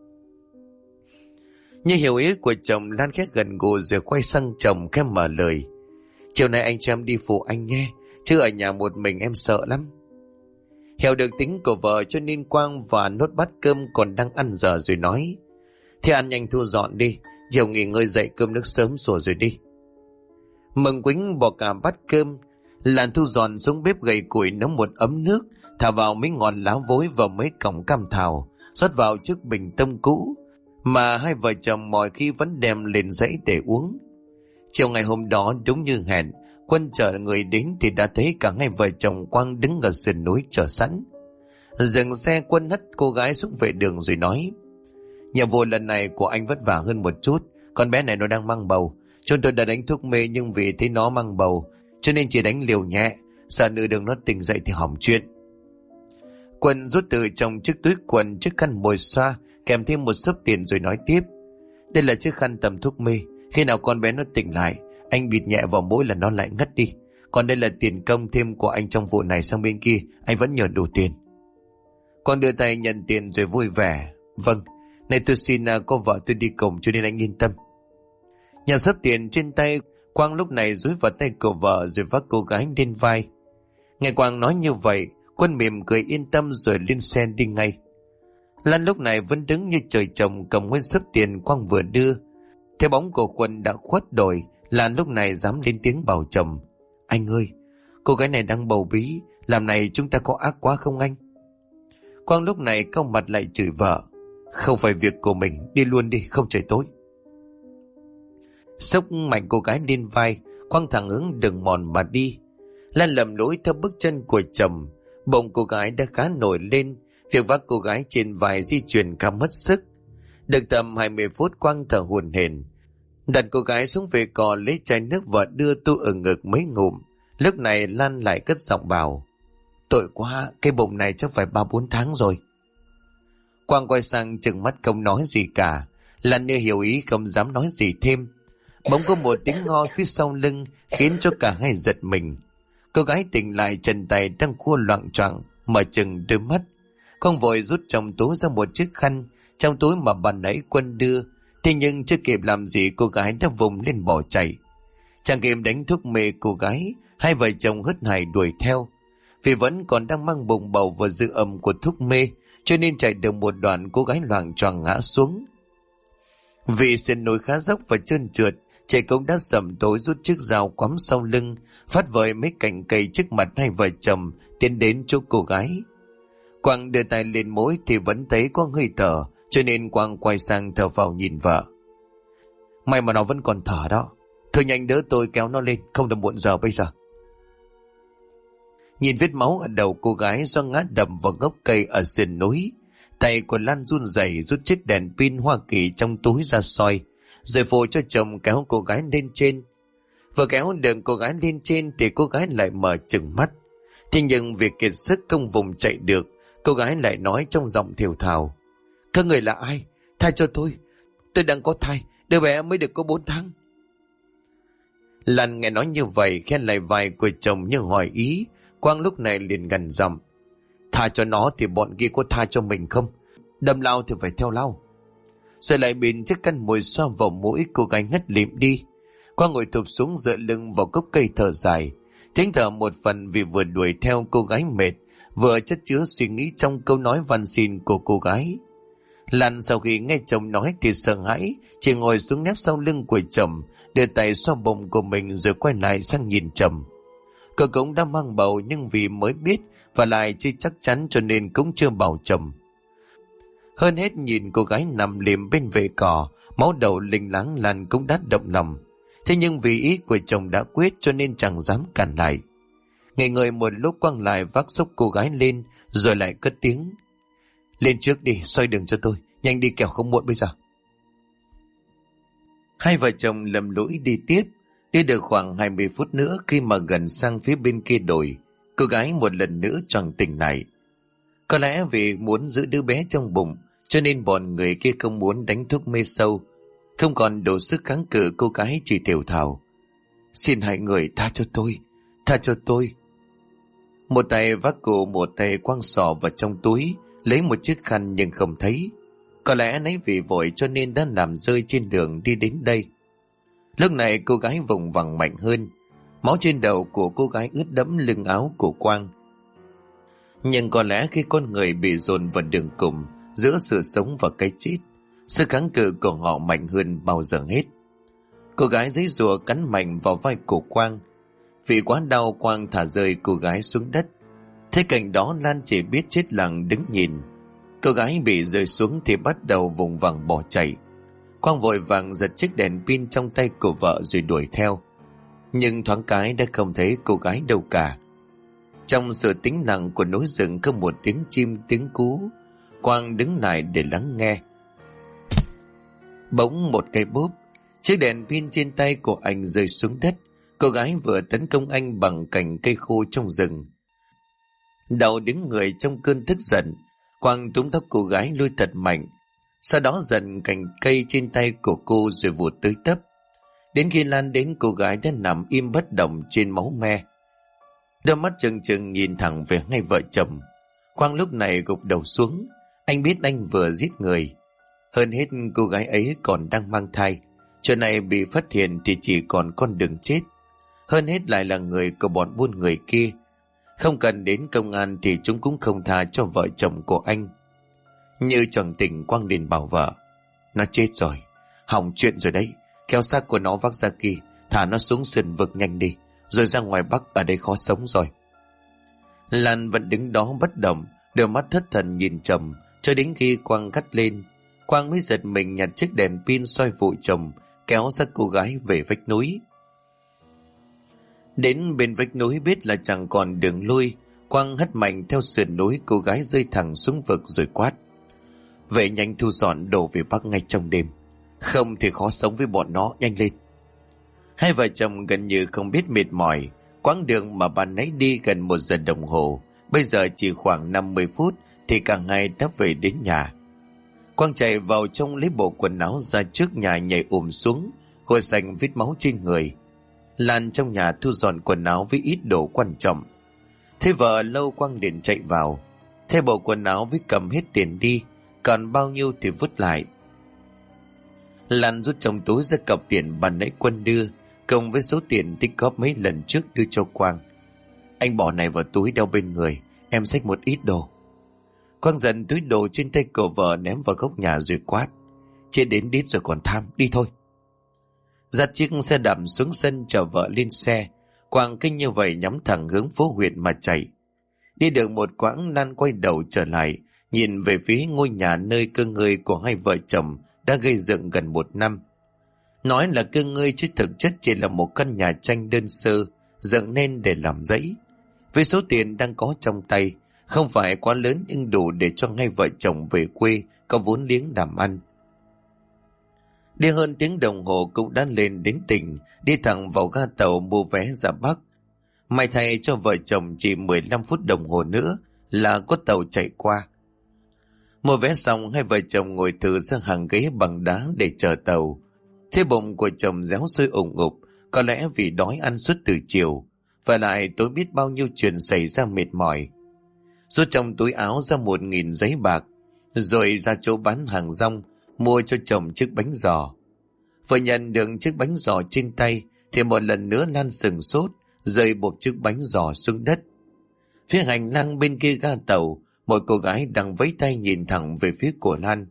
Như hiểu ý của chồng, Lan khẽ gần gù rồi quay sang chồng khẽ mở lời: Chiều nay anh cho em đi phụ anh nhé, chứ ở nhà một mình em sợ lắm. Hiểu được tính của vợ cho nên Quang và nốt bát cơm còn đang ăn dở rồi nói: Thế ăn nhanh thu dọn đi, chiều nghỉ ngơi dậy cơm nước sớm rồi đi. Mừng Quýnh bỏ cả bát cơm, Lan thu dọn xuống bếp gầy củi nấu một ấm nước, thả vào mấy ngọn lá vối và mấy cọng cam thảo, rót vào chiếc bình tông cũ mà hai vợ chồng mọi khi vẫn đem lên dãy để uống. Chiều ngày hôm đó đúng như hẹn, Quân chở người đến thì đã thấy cả hai vợ chồng Quang đứng ở sườn núi chờ sẵn. Dừng xe, Quân hất cô gái xuống vệ đường rồi nói: Nhiệm vụ lần này của anh vất vả hơn một chút, con bé này nó đang mang bầu. Chúng tôi đã đánh thuốc mê nhưng vì thấy nó mang bầu cho nên chỉ đánh liều nhẹ, sợ nửa đường nó tỉnh dậy thì hỏng chuyện. Quân rút từ trong chiếc túi quần chiếc khăn mồi xoa kèm thêm một xấp tiền rồi nói tiếp: Đây là chiếc khăn tầm thuốc mê, khi nào con bé nó tỉnh lại anh bịt nhẹ vào mũi là nó lại ngất đi. Còn đây là tiền công thêm của anh trong vụ này, sang bên kia anh vẫn nhờ đủ tiền. Con đưa tay nhận tiền rồi vui vẻ: Vâng, này tôi xin có vợ tôi đi cùng cho nên anh yên tâm. Nhận xấp tiền trên tay, Quang lúc này dúi vào tay của vợ rồi vác cô gái lên vai. Nghe Quang nói như vậy, Quân mỉm cười yên tâm rồi lên xe đi ngay. Lan lúc này vẫn đứng như trời trồng cầm nguyên xấp tiền Quang vừa đưa. Theo bóng của Quân đã khuất đổi, Lan lúc này dám lên tiếng bảo chồng: Anh ơi, cô gái này đang bầu bí, làm này chúng ta có ác quá không anh? Quang lúc này cau mặt lại chửi vợ: Không phải việc của mình, đi luôn đi, không trời tối. Xốc mạnh cô gái lên vai, Quang thẳng hướng đường mòn mà đi. Lan lầm lỗi theo bước chân của chồng. Bụng cô gái đã khá nổi lên, việc vác cô gái trên vai di chuyển khá mất sức. Được tầm 20 phút, Quang thở hổn hển, đặt cô gái xuống vệ cò lấy chai nước vợ đưa tu ở ngực mấy ngụm. Lúc này Lan lại cất giọng bảo: Tội quá, cái bụng này chắc phải 3-4 tháng rồi. Quang quay sang chừng mắt không nói gì cả. Lan như hiểu ý không dám nói gì thêm. Bỗng có một tiếng ngo phía sau lưng khiến cho cả hai giật mình. Cô gái tỉnh lại, chân tay đang cua loạng choạng, mở chừng đôi mắt. Con vội rút trong túi ra một chiếc khăn, trong túi mà ban nãy Quân đưa. Thế nhưng chưa kịp làm gì, cô gái đã vùng lên bỏ chạy. Chẳng kịp đánh thuốc mê cô gái, hai vợ chồng hớt hải đuổi theo. Vì vẫn còn đang mang bụng bầu và dư âm của thuốc mê, cho nên chạy được một đoạn cô gái loạng choạng ngã xuống. Vì sườn núi khá dốc và trơn trượt, trời cũng đã sầm tối, rút chiếc dao quắm sau lưng, phát vời mấy cành cây trước mặt hai vợ chồng tiến đến chỗ cô gái. Quang đưa tay lên mũi thì vẫn thấy có hơi thở, cho nên Quang quay sang thở vào nhìn vợ. May mà nó vẫn còn thở đó, thôi nhanh đỡ tôi kéo nó lên, không được muộn giờ bây giờ. Nhìn vết máu ở đầu cô gái do ngã đập vào gốc cây ở sườn núi, tay của Lan run rẩy rút chiếc đèn pin Hoa Kỳ trong túi ra soi, rồi vội cho chồng kéo cô gái lên trên. Vừa kéo được cô gái lên trên thì cô gái lại mở trừng mắt. Thế nhưng vì kiệt sức không vùng chạy được, cô gái lại nói trong giọng thều thào: Các người là ai? Tha cho tôi đang có thai, đứa bé mới được có 4 tháng. Lan nghe nói như vậy khen lại vai của chồng như hỏi ý. Quang lúc này liền gằn giọng: Tha cho nó thì bọn kia có tha cho mình không? Đâm lao thì phải theo lao. Rồi lại bịn chiếc khăn mồi xoa vào mũi, cô gái ngất lịm đi. Quang ngồi thụp xuống dựa lưng vào gốc cây thở dài, tiếng thở một phần vì vừa đuổi theo cô gái mệt, vừa chất chứa suy nghĩ trong câu nói van xin của cô gái. Lan sau khi nghe chồng nói thì sợ hãi, chỉ ngồi xuống nép sau lưng của chồng, đưa tay xoa bụng của mình rồi quay lại sang nhìn chồng. Cô cũng đã mang bầu nhưng vì mới biết và lại chưa chắc chắn cho nên cũng chưa bảo chồng. Hơn hết nhìn cô gái nằm liệm bên vệ cỏ, máu đầu linh láng, Lan cũng đã động lòng. Thế nhưng vì ý của chồng đã quyết cho nên chẳng dám cản lại. Ngây người một lúc, Quang lại vác xốc cô gái lên rồi lại cất tiếng: Lên trước đi, xoay đường cho tôi, nhanh đi kẻo không muộn bây giờ. Hai vợ chồng lầm lũi đi tiếp. Đi được khoảng 20 phút nữa, khi mà gần sang phía bên kia đồi, cô gái một lần nữa choàng tỉnh lại. Có lẽ vì muốn giữ đứa bé trong bụng cho nên bọn người kia không muốn đánh thuốc mê sâu. Không còn đủ sức kháng cự, cô gái chỉ thều thào: "Xin hai người tha cho tôi, tha cho tôi." Một tay vác cụ, một tay quăng sọ vào trong túi, lấy một chiếc khăn nhưng không thấy. Có lẽ nấy vì vội cho nên đã làm rơi trên đường đi đến đây. Lúc này cô gái vùng vằng mạnh hơn. Máu trên đầu của cô gái ướt đẫm lưng áo của Quang. Nhưng có lẽ khi con người bị dồn vào đường cùng giữa sự sống và cái chết, sức kháng cự của họ mạnh hơn bao giờ hết. Cô gái giãy giụa cắn mạnh vào vai của Quang. Vì quá đau, Quang thả rơi cô gái xuống đất. Thế cảnh đó, Lan chỉ biết chết lặng đứng nhìn. Cô gái bị rơi xuống thì bắt đầu vùng vằng bỏ chạy. Quang vội vàng giật chiếc đèn pin trong tay của vợ rồi đuổi theo. Nhưng thoáng cái đã không thấy cô gái đâu cả. Trong sự tĩnh lặng của núi rừng có một tiếng chim tiếng cú. Quang đứng lại để lắng nghe. Bỗng một cây bốp, chiếc đèn pin trên tay của anh rơi xuống đất. Cô gái vừa tấn công anh bằng cành cây khô trong rừng. Đầu đứng người trong cơn tức giận, Quang túm tóc cô gái lôi thật mạnh. Sau đó giật cành cây trên tay của cô rồi vụt tới tấp. Đến khi Lan đến, cô gái đã nằm im bất động trên máu me. Đôi mắt trừng trừng nhìn thẳng về ngay vợ chồng. Quang lúc này gục đầu xuống. Anh biết anh vừa giết người. Hơn hết cô gái ấy còn đang mang thai. Chuyện này bị phát hiện thì chỉ còn con đường chết. Hơn hết lại là người của bọn buôn người kia. Không cần đến công an thì chúng cũng không tha cho vợ chồng của anh. Như tròn tình, Quang liền bảo vợ: "Nó chết rồi, hỏng chuyện rồi đấy. Kéo xác của nó vác ra kia, thả nó xuống sườn vực nhanh đi, rồi ra ngoài Bắc, ở đây khó sống rồi." Lan vẫn đứng đó bất động, đôi mắt thất thần nhìn chồng, cho đến khi Quang cắt lên. Quang mới giật mình nhặt chiếc đèn pin soi vụ chồng, kéo xác cô gái về vách núi. Đến bên vách núi biết là chẳng còn đường lui, Quang hất mạnh theo sườn núi, cô gái rơi thẳng xuống vực rồi quát: "Về nhanh, thu dọn đồ về Bắc ngay trong đêm, không thì khó sống với bọn nó, nhanh lên." Hai vợ chồng gần như không biết mệt mỏi. Quãng đường mà ban nãy đi gần 1 giờ đồng hồ, bây giờ chỉ khoảng 50 phút thì cả hai đã về đến nhà. Quang chạy vào trong lấy bộ quần áo ra trước nhà, nhảy xuống, gội sạch vết máu trên người. Lan trong nhà thu dọn quần áo với ít đồ quan trọng. Thế vợ lâu, Quang liền chạy vào, thay bộ quần áo với cầm hết tiền đi, còn bao nhiêu thì vứt lại. Lan rút trong túi ra cọc tiền ban nãy Quân đưa, cộng với số tiền tích góp mấy lần trước đưa cho Quang. "Anh bỏ này vào túi đeo bên người, em xách một ít đồ." Quang dần túi đồ trên tay của vợ ném vào góc nhà rồi quát: "Chết đến đít rồi còn tham, đi thôi." Dắt chiếc xe đạp xuống sân chở vợ lên xe. Quang kinh như vậy nhắm thẳng hướng phố huyện mà chạy. Đi được một quãng, Lan quay đầu trở lại, nhìn về phía ngôi nhà nơi cơ ngơi của hai vợ chồng đã gây dựng gần 1 năm. Nói là cơ ngơi chứ thực chất chỉ là một căn nhà tranh đơn sơ, dựng nên để làm dãy. Với số tiền đang có trong tay, không phải quá lớn nhưng đủ để cho hai vợ chồng về quê có vốn liếng làm ăn. Đi hơn tiếng đồng hồ cũng đã lên đến tỉnh, đi thẳng vào ga tàu mua vé ra Bắc. May thay cho vợ chồng chỉ 15 phút đồng hồ nữa là có tàu chạy qua. Mua vé xong, hai vợ chồng ngồi thử ra hàng ghế bằng đá để chờ tàu. Thế bụng của chồng réo sôi ủng ục, có lẽ vì đói ăn suốt từ chiều, và lại tối biết bao nhiêu chuyện xảy ra mệt mỏi. Rút trong túi áo ra 1.000 giấy bạc, rồi ra chỗ bán hàng rong mua cho chồng chiếc bánh giò. Vừa nhận được chiếc bánh giò trên tay thì một lần nữa Lan sừng sốt, rơi bộp chiếc bánh giò xuống đất. Phía hành lang bên kia ga tàu, một cô gái đang vẫy tay nhìn thẳng về phía của Lan.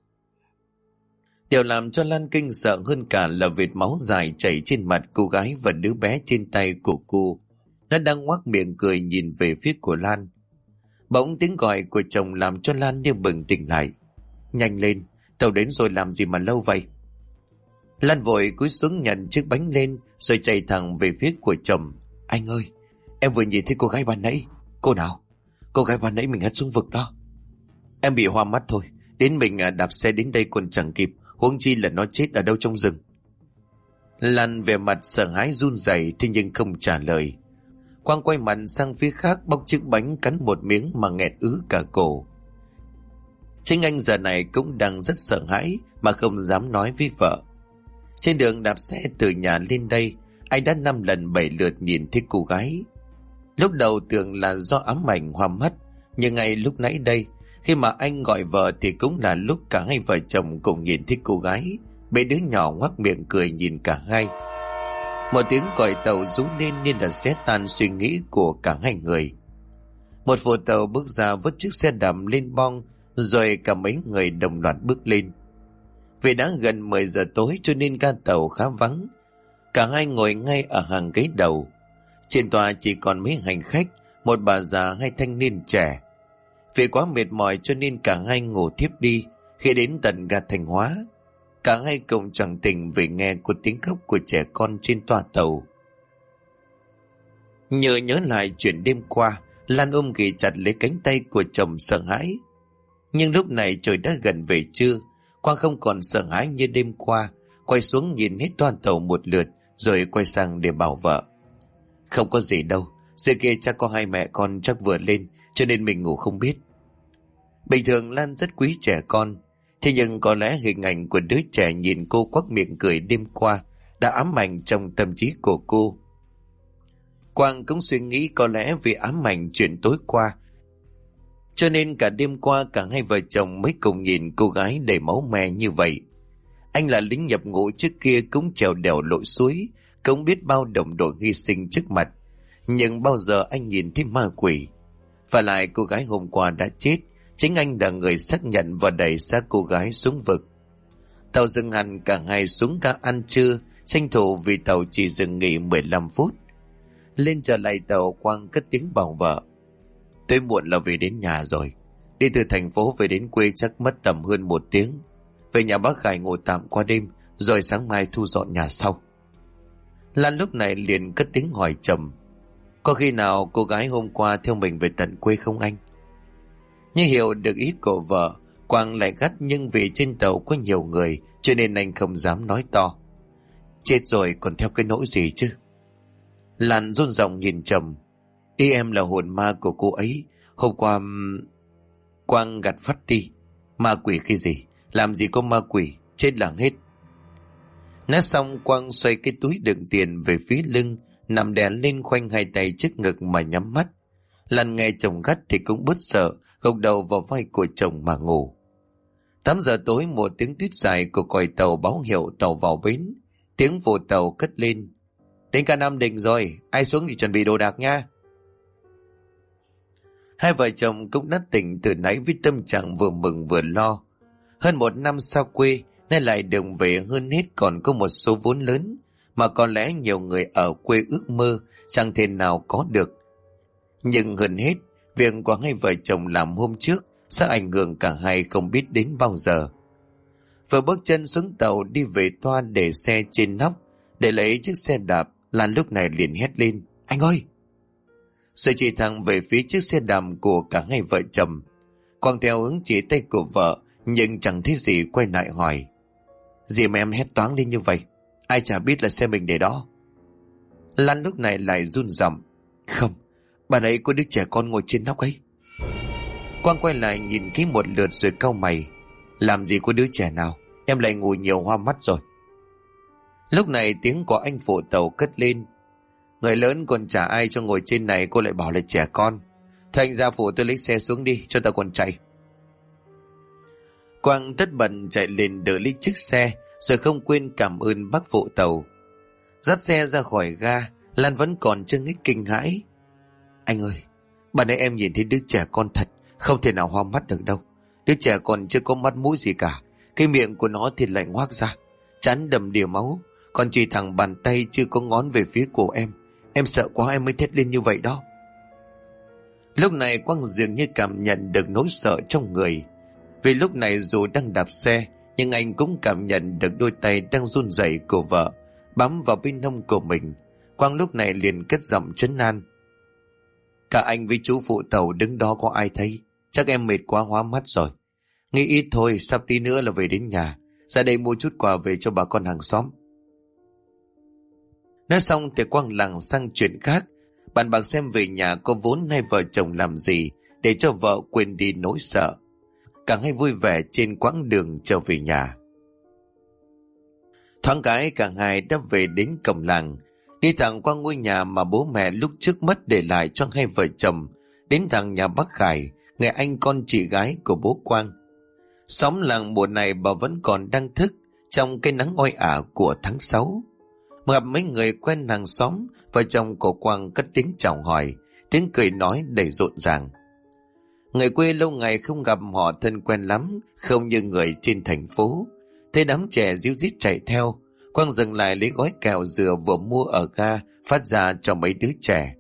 Điều làm cho Lan kinh sợ hơn cả là vệt máu dài chảy trên mặt cô gái và đứa bé trên tay của cô. Nó đang ngoác miệng cười nhìn về phía của Lan. Bỗng tiếng gọi của chồng làm cho Lan như bừng tỉnh lại. "Nhanh lên, tàu đến rồi, làm gì mà lâu vậy?" Lan vội cúi xuống nhận chiếc bánh lên rồi chạy thẳng về phía của chồng. "Anh ơi, em vừa nhìn thấy cô gái ban nãy." "Cô nào?" "Cô gái ban nãy mình hất xuống vực đó." "Em bị hoa mắt thôi, đến mình đạp xe đến đây còn chẳng kịp, huống chi là nó chết ở đâu trong rừng." Lan về mặt sợ hãi run rẩy thế nhưng không trả lời. Quang quay mặt sang phía khác, bóc chiếc bánh cắn một miếng mà nghẹt ứ cả cổ. Chính anh giờ này cũng đang rất sợ hãi mà không dám nói với vợ. Trên đường đạp xe từ nhà lên đây, anh đã 5 lần 7 lượt nhìn thấy cô gái. Lúc đầu tưởng là do ám ảnh hoa mắt, nhưng ngay lúc nãy đây, khi mà anh gọi vợ thì cũng là lúc cả hai vợ chồng cùng nhìn thấy cô gái. Bé đứa nhỏ ngoác miệng cười nhìn cả hai. Một tiếng còi tàu rú lên nên là xé tan suy nghĩ của cả hai người. Một phụ tàu bước ra vứt chiếc xe đạp lên bong, rồi cả mấy người đồng loạt bước lên. Vì đã gần 10 giờ tối cho nên ga tàu khá vắng. Cả hai ngồi ngay ở hàng ghế đầu. Trên tòa chỉ còn mấy hành khách, một bà già, hai thanh niên trẻ. Vì quá mệt mỏi cho nên cả hai ngủ thiếp đi. Khi đến tận ga Thanh Hóa, cả hai cùng choàng tỉnh vì nghe có tiếng khóc của trẻ con trên toa tàu. Nhớ lại chuyện đêm qua, Lan ôm ghì chặt lấy cánh tay của chồng sợ hãi. Nhưng lúc này trời đã gần về trưa, Quang không còn sợ hãi như đêm qua, quay xuống nhìn hết toa tàu một lượt rồi quay sang để bảo vợ. Không có gì đâu, dưới kia chắc có hai mẹ con chắc vừa lên cho nên mình ngủ không biết. Bình thường Lan rất quý trẻ con, thế nhưng có lẽ hình ảnh của đứa trẻ nhìn cô quắc miệng cười đêm qua đã ám ảnh trong tâm trí của cô. Quang cũng suy nghĩ có lẽ vì ám ảnh chuyện tối qua, cho nên cả đêm qua cả hai vợ chồng mới cùng nhìn cô gái đầy máu me như vậy. Anh là lính nhập ngũ trước kia cũng trèo đèo lội suối, cũng biết bao đồng đội hy sinh trước mặt, nhưng bao giờ anh nhìn thấy ma quỷ. Và lại cô gái hôm qua đã chết, chính anh là người xác nhận và đẩy xác cô gái xuống vực. Tàu dừng hẳn, cả hai xuống ga ăn trưa, tranh thủ vì tàu chỉ dừng nghỉ 15 phút. Lên trở lại tàu, Quang cất tiếng bảo vợ. Tới muộn là về đến nhà rồi. Đi từ thành phố về đến quê chắc mất tầm hơn 1 tiếng. Về nhà bác Khải ngủ tạm qua đêm, rồi sáng mai thu dọn nhà sau. Lan lúc này liền cất tiếng hỏi chồng. Có khi nào cô gái hôm qua theo mình về tận quê không anh? Như hiểu được ý của vợ, Quang lại gắt, nhưng vì trên tàu có nhiều người cho nên anh không dám nói to. Chết rồi còn theo cái nỗi gì chứ? Lan run giọng nhìn chồng. Ý em là hồn ma của cô ấy. Hôm qua... Quang gạt phắt đi. Ma quỷ cái gì? Làm gì có ma quỷ? Chết làng hết. Nói xong, Quang xoay cái túi đựng tiền về phía lưng, nằm đè lên khoanh hai tay trước ngực mà nhắm mắt. Lan nghe chồng gắt thì cũng bớt sợ, gục đầu vào vai của chồng mà ngủ. 8 giờ tối, một tiếng tuyết dài của còi tàu báo hiệu tàu vào bến. Tiếng vồ tàu cất lên. Đến cả Nam Định rồi, ai xuống thì chuẩn bị đồ đạc nha. Hai vợ chồng cũng đã tỉnh từ nãy với tâm trạng vừa mừng vừa lo. Hơn 1 năm xa quê, nay lại được về, hơn hết còn có một số vốn lớn mà có lẽ nhiều người ở quê ước mơ chẳng thể nào có được. Nhưng hơn hết, việc của hai vợ chồng làm hôm trước sẽ ảnh hưởng cả hai không biết đến bao giờ. Vừa bước chân xuống tàu đi về toa để xe trên nóc, để lấy chiếc xe đạp, Lan lúc này liền hét lên. Anh ơi! Rồi chỉ thẳng về phía chiếc xe đạp của cả hai vợ chồng. Quang theo hướng chỉ tay của vợ, nhưng chẳng thấy gì, quay lại hỏi. Gì mà em hét toáng lên như vậy? Ai chả biết là xe mình để đó. Lan lúc này lại run giọng. Không, bà ấy có đứa trẻ con ngồi trên nóc ấy. Quang quay lại nhìn kỹ một lượt rồi cau mày. Làm gì có đứa trẻ nào? Em lại ngủ nhiều hoa mắt rồi. Lúc này tiếng của anh phụ tàu cất lên. Người lớn còn chả ai cho ngồi trên này, cô lại bảo là trẻ con. Thôi anh ra phụ tôi lấy xe xuống đi, cho tao còn chạy. Quang tất bật chạy lên đỡ lấy chiếc xe, rồi không quên cảm ơn bác phụ tàu. Dắt xe ra khỏi ga, Lan vẫn còn chưa hết kinh hãi. Anh ơi, bà nãy em nhìn thấy đứa trẻ con thật, không thể nào hoa mắt được đâu. Đứa trẻ còn chưa có mắt mũi gì cả, cái miệng của nó thì lại ngoác ra, trán đầm đìa máu, còn chỉ thẳng bàn tay chưa có ngón về phía của em. Em sợ quá em mới thét lên như vậy đó. Lúc này Quang dường như cảm nhận được nỗi sợ trong người. Vì lúc này dù đang đạp xe, nhưng anh cũng cảm nhận được đôi tay đang run rẩy của vợ bám vào bên hông của mình. Quang lúc này liền cất giọng trấn an. Cả anh với chú phụ tàu đứng đó có ai thấy? Chắc em mệt quá hóa mắt rồi. Nghĩ ít thôi, sắp tí nữa là về đến nhà. Ra đây mua chút quà về cho bà con hàng xóm. Nói xong thì Quang lảng sang chuyện khác, bàn bạc xem về nhà có vốn hay vợ chồng làm gì để cho vợ quên đi nỗi sợ. cả hai vui vẻ trên quãng đường trở về nhà. Thoáng cái cả hai đã về đến cổng làng, đi thẳng qua ngôi nhà mà bố mẹ lúc trước mất để lại cho hai vợ chồng, đến thẳng nhà bác Khải, người anh con chị gái của bố Quang. Xóm làng mùa này bà vẫn còn đang thức trong cái nắng oi ả của tháng 6. Gặp mấy người quen hàng xóm, vợ chồng của Quang cất tiếng chào hỏi, tiếng cười nói đầy rộn ràng. Người quê lâu ngày không gặp họ thân quen lắm, không như người trên thành phố. Thấy đám trẻ ríu rít chạy theo, Quang dừng lại lấy gói kẹo dừa vừa mua ở ga phát ra cho mấy đứa trẻ.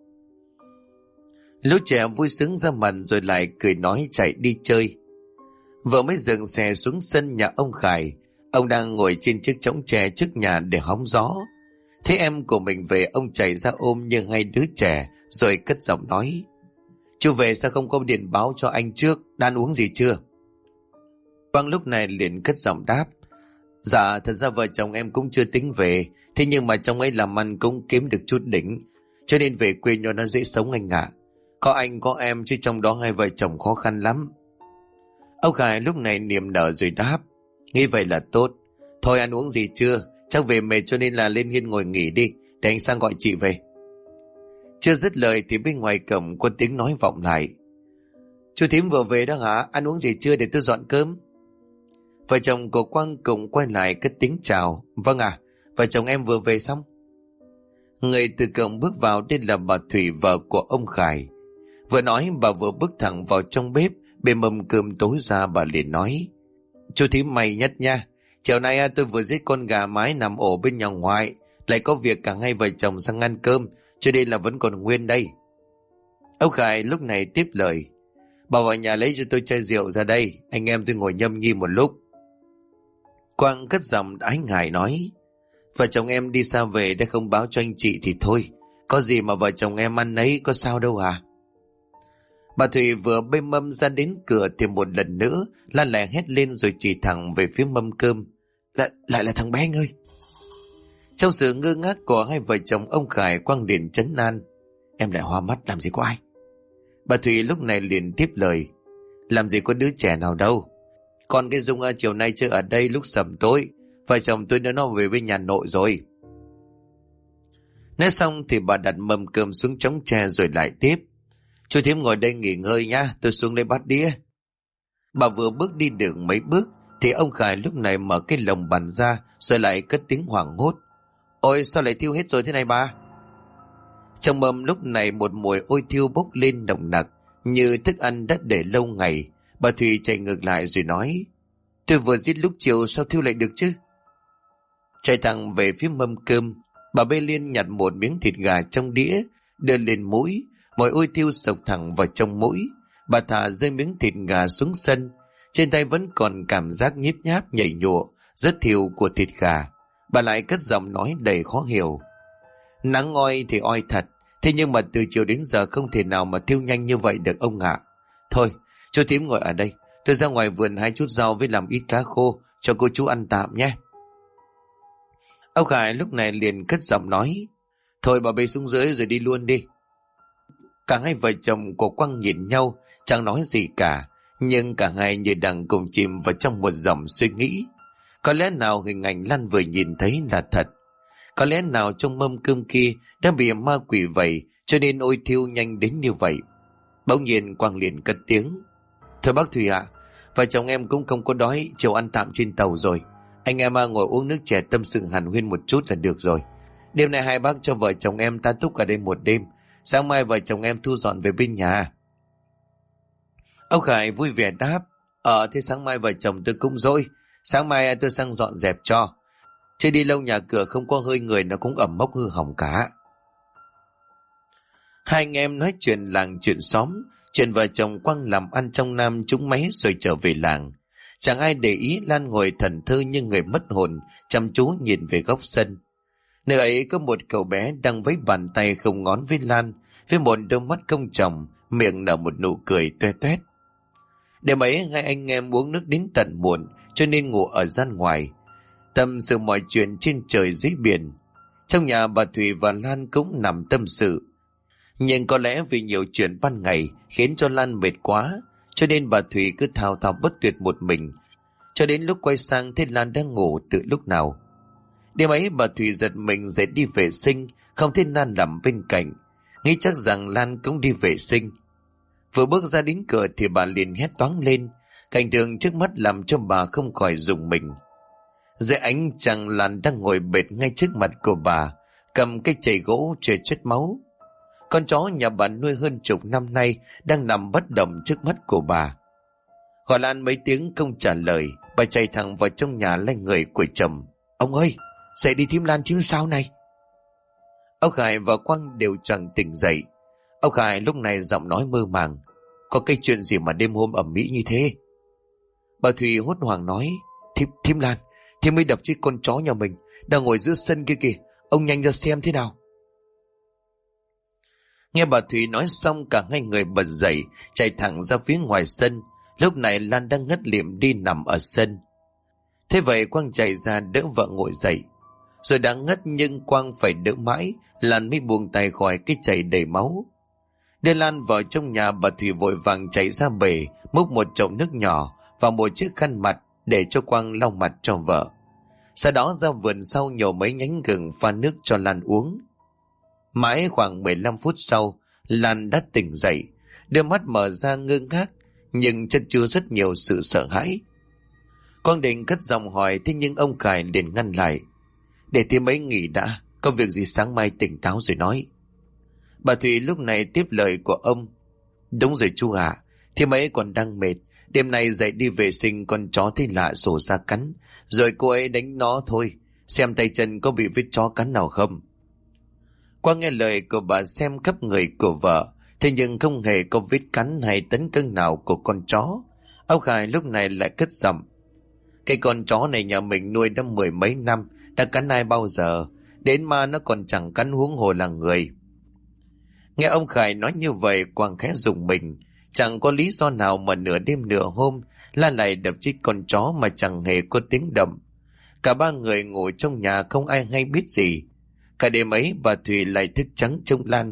Lũ trẻ vui sướng ra mặt rồi lại cười nói chạy đi chơi. Vợ mới dừng xe xuống sân nhà ông Khải. Ông đang ngồi trên chiếc chõng tre trước nhà để hóng gió. Thấy em của mình về, ông chạy ra ôm như hai đứa trẻ rồi cất giọng nói: "Chú về sao không có điện báo cho anh trước, đã ăn uống gì chưa?" Quang lúc này liền cất giọng đáp: "Dạ, thật ra vợ chồng em cũng chưa tính về, thế nhưng mà trong ấy làm ăn cũng kiếm được chút đỉnh, cho nên về quê cho nó dễ sống anh ạ. Có anh có em chứ trong đó hai vợ chồng khó khăn lắm." Ông Khải lúc này niềm nở rồi đáp: "Nghĩ vậy là tốt. Thôi ăn uống gì chưa? Chắc về mệt cho nên là lên hiên ngồi nghỉ đi, để anh sang gọi chị về." Chưa dứt lời thì bên ngoài cổng có tiếng nói vọng lại: "Chú thím vừa về đó hả? Ăn uống gì chưa để tôi dọn cơm?" Vợ chồng của Quang cùng quay lại cất tiếng chào: "Vâng ạ, vợ chồng em vừa về xong." Người từ cổng bước vào đây là bà Thủy, vợ của ông Khải. Vừa nói bà vừa bước thẳng vào trong bếp, bê mâm cơm tối ra. Bà liền nói: "Chú thím may nhất nha. Chiều nay tôi vừa giết con gà mái nằm ổ bên nhà ngoại, lại có việc cả hai vợ chồng sang ăn cơm, cho nên là vẫn còn nguyên đây." Ông Khải lúc này tiếp lời: "Bà vào nhà lấy cho tôi chai rượu ra đây, anh em tôi ngồi nhâm nhi một lúc." Quang cất giọng ái ngại nói: "Vợ chồng em đi xa về đã không báo cho anh chị thì thôi, có gì mà vợ chồng em ăn ấy, có sao đâu à." Bà Thủy vừa bê mâm ra đến cửa thì một lần nữa Lan lẹ hét lên rồi chỉ thẳng về phía mâm cơm: Lại là thằng bé anh ơi!" Trong sự ngơ ngác của hai vợ chồng ông Khải, Quang liền trấn an: "Em lại hoa mắt, làm gì có ai." Bà Thủy lúc này liền tiếp lời: "Làm gì có đứa trẻ nào đâu. Còn cái Dung chiều nay chơi ở đây lúc sầm tối, vợ chồng tôi nó về bên nhà nội rồi." Nói xong thì bà đặt mâm cơm xuống chõng tre rồi lại tiếp: "Chú thím ngồi đây nghỉ ngơi nhá, tôi xuống lấy bát đĩa." Bà vừa bước đi được mấy bước thì ông Khải lúc này mở cái lồng bàn ra rồi lại cất tiếng hoảng hốt: "Ôi, sao lại thiêu hết rồi thế này bà?" Trong mâm lúc này một mùi ôi thiêu bốc lên nồng nặc như thức ăn đã để lâu ngày. Bà Thùy chạy ngược lại rồi nói: "Tôi vừa giết lúc chiều, sao thiêu lại được chứ?" Chạy thẳng về phía mâm cơm, bà Bê Liên nhặt một miếng thịt gà trong đĩa đưa lên mũi. Mùi ôi thiêu sộc thẳng vào trong mũi. Bà thả rơi miếng thịt gà xuống sân. Trên tay vẫn còn cảm giác nhíp nháp nhảy nhụa rất thiêu của thịt gà. Bà lại cất giọng nói đầy khó hiểu: "Nắng oi thì oi thật, thế nhưng mà từ chiều đến giờ không thể nào mà thiêu nhanh như vậy được ông ạ. Thôi chú thím ngồi ở đây, tôi ra ngoài vườn hái chút rau với làm ít cá khô cho cô chú ăn tạm nhé." Ông Khải lúc này liền cất giọng nói: "Thôi bà bê xuống dưới rồi đi luôn đi." Cả hai vợ chồng của Quang nhìn nhau chẳng nói gì cả, nhưng cả hai như đang cùng chìm vào trong một dòng suy nghĩ. Có lẽ nào hình ảnh Lan vừa nhìn thấy là thật, có lẽ nào trong mâm cơm kia đã bị ma quỷ vậy cho nên ôi thiêu nhanh đến như vậy. Bỗng nhiên Quang liền cất tiếng: "Thôi bác Thùy ạ, vợ chồng em cũng không có đói, chiều ăn tạm trên tàu rồi. Anh em ngồi uống nước chè tâm sự hàn huyên một chút là được rồi. Đêm nay hai bác cho vợ chồng em ta túc ở đây một đêm, sáng mai vợ chồng em thu dọn về bên nhà." Ông Khải vui vẻ đáp: Thế sáng mai vợ chồng tôi cũng dỗi, sáng mai tôi sang dọn dẹp cho. Chứ đi lâu nhà cửa không có hơi người nó cũng ẩm mốc hư hỏng cả." Hai anh em nói chuyện làng chuyện xóm, chuyện vợ chồng Quang làm ăn trong Nam trúng máy rồi trở về làng. Chẳng ai để ý Lan ngồi thẫn thờ như người mất hồn, chăm chú nhìn về góc sân. Nơi ấy có một cậu bé đang với bàn tay không ngón với Lan, với một đôi mắt công trọng, miệng nở một nụ cười toe toét. Đêm ấy hai anh em uống nước đến tận muộn cho nên ngủ ở gian ngoài, tâm sự mọi chuyện trên trời dưới biển. Trong nhà bà Thủy và Lan cũng nằm tâm sự, nhưng có lẽ vì nhiều chuyện ban ngày khiến cho Lan mệt quá, cho nên bà Thủy cứ thao thao bất tuyệt một mình, cho đến lúc quay sang thấy Lan đang ngủ từ lúc nào. Đêm ấy bà Thủy giật mình dậy đi vệ sinh, không thấy Lan nằm bên cạnh, nghĩ chắc rằng Lan cũng đi vệ sinh. Vừa bước ra đến cửa thì bà liền hét toáng lên, cảnh tượng trước mắt làm cho bà không khỏi rùng mình. Dưới ánh trăng, Lan đang ngồi bệt ngay trước mặt của bà, cầm cái chày gỗ chảy chết máu. Con chó nhà bà nuôi hơn chục năm nay đang nằm bất động trước mắt của bà. Gọi Lan mấy tiếng không trả lời, bà chạy thẳng vào trong nhà lấy người quậy trầm: "Ông ơi, dậy đi thím Lan chứ sao này?" Ông Khải và Quang đều chẳng tỉnh dậy. Ông Khải lúc này giọng nói mơ màng: "Có cái chuyện gì mà đêm hôm ầm ĩ như thế?" Bà Thùy hốt hoảng nói: Thím Lan, thím mới đập chết con chó nhà mình đang ngồi giữa sân kia kìa, ông nhanh ra xem thế nào." Nghe bà Thùy nói xong, cả hai người bật dậy chạy thẳng ra phía ngoài sân. Lúc này Lan đang ngất lịm đi nằm ở sân. Thế vậy Quang chạy ra đỡ vợ ngồi dậy. Rồi đã ngất nhưng Quang phải đỡ mãi, Lan mới buông tay khỏi cái chảy đầy máu. Đưa Lan vào trong nhà, bà Thùy vội vàng chạy ra bể, múc một chậu nước nhỏ và một chiếc khăn mặt để cho Quang lau mặt cho vợ. Sau đó ra vườn sau nhổ mấy nhánh gừng pha nước cho Lan uống. Mãi khoảng 15 phút sau, Lan đã tỉnh dậy, đôi mắt mở ra ngơ ngác, nhưng chất chứa rất nhiều sự sợ hãi. Quang định cất giọng hỏi, thế nhưng ông Khải liền ngăn lại: "Để thím ấy nghỉ đã, có việc gì sáng mai tỉnh táo rồi nói." Bà Thùy lúc này tiếp lời của ông: "Đúng rồi chú ạ, thím ấy còn đang mệt, đêm nay dậy đi vệ sinh con chó thấy lạ sổ ra cắn, rồi cô ấy đánh nó thôi, xem tay chân có bị vết chó cắn nào không." Quang nghe lời của bà xem khắp người của vợ, thế nhưng không hề có vết cắn hay tấn công nào của con chó. Ông Khải lúc này lại cất giọng: "Cái con chó này nhà mình nuôi đã 10 mấy năm, đã cắn ai bao giờ, đến ma nó còn chẳng cắn, huống hồ là người." Nghe ông Khải nói như vậy, Quang khẽ rùng mình. Chẳng có lý do nào mà nửa đêm nửa hôm Lan lại đập chết con chó mà chẳng hề có tiếng động. Cả ba người ngủ trong nhà không ai hay biết gì. Cả đêm ấy bà Thùy lại thức trắng trông Lan.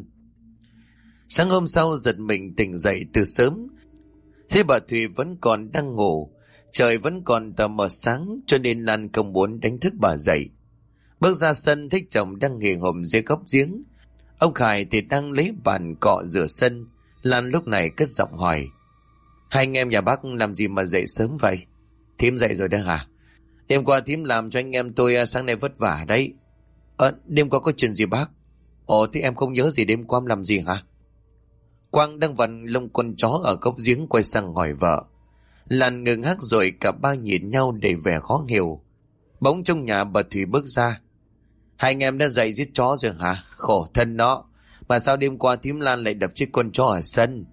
Sáng hôm sau giật mình tỉnh dậy từ sớm, thế bà Thùy vẫn còn đang ngủ, trời vẫn còn tờ mờ sáng, cho nên Lan không muốn đánh thức bà dậy. Bước ra sân thấy chồng đang nghỉ hổm dưới góc giếng, ông Khải thì đang lấy bàn cọ rửa sân. Lan lúc này cất giọng hỏi: "Hai anh em nhà bác làm gì mà dậy sớm vậy?" "Thím dậy rồi đó hả? Đêm qua thím làm cho anh em tôi sáng nay vất vả đấy." Đêm qua có chuyện gì bác?" "Ồ, thế em không nhớ gì đêm qua em làm gì hả?" Quang đang vặn lông con chó ở góc giếng quay sang hỏi vợ. Lan ngừng hắc rồi cả ba nhìn nhau đầy vẻ khó hiểu. Bỗng trong nhà bà Thủy bước ra: "Hai anh em đã dậy giết chó rồi hả? Khổ thân nó, mà sao đêm qua thím Lan lại đập chết con chó ở sân?"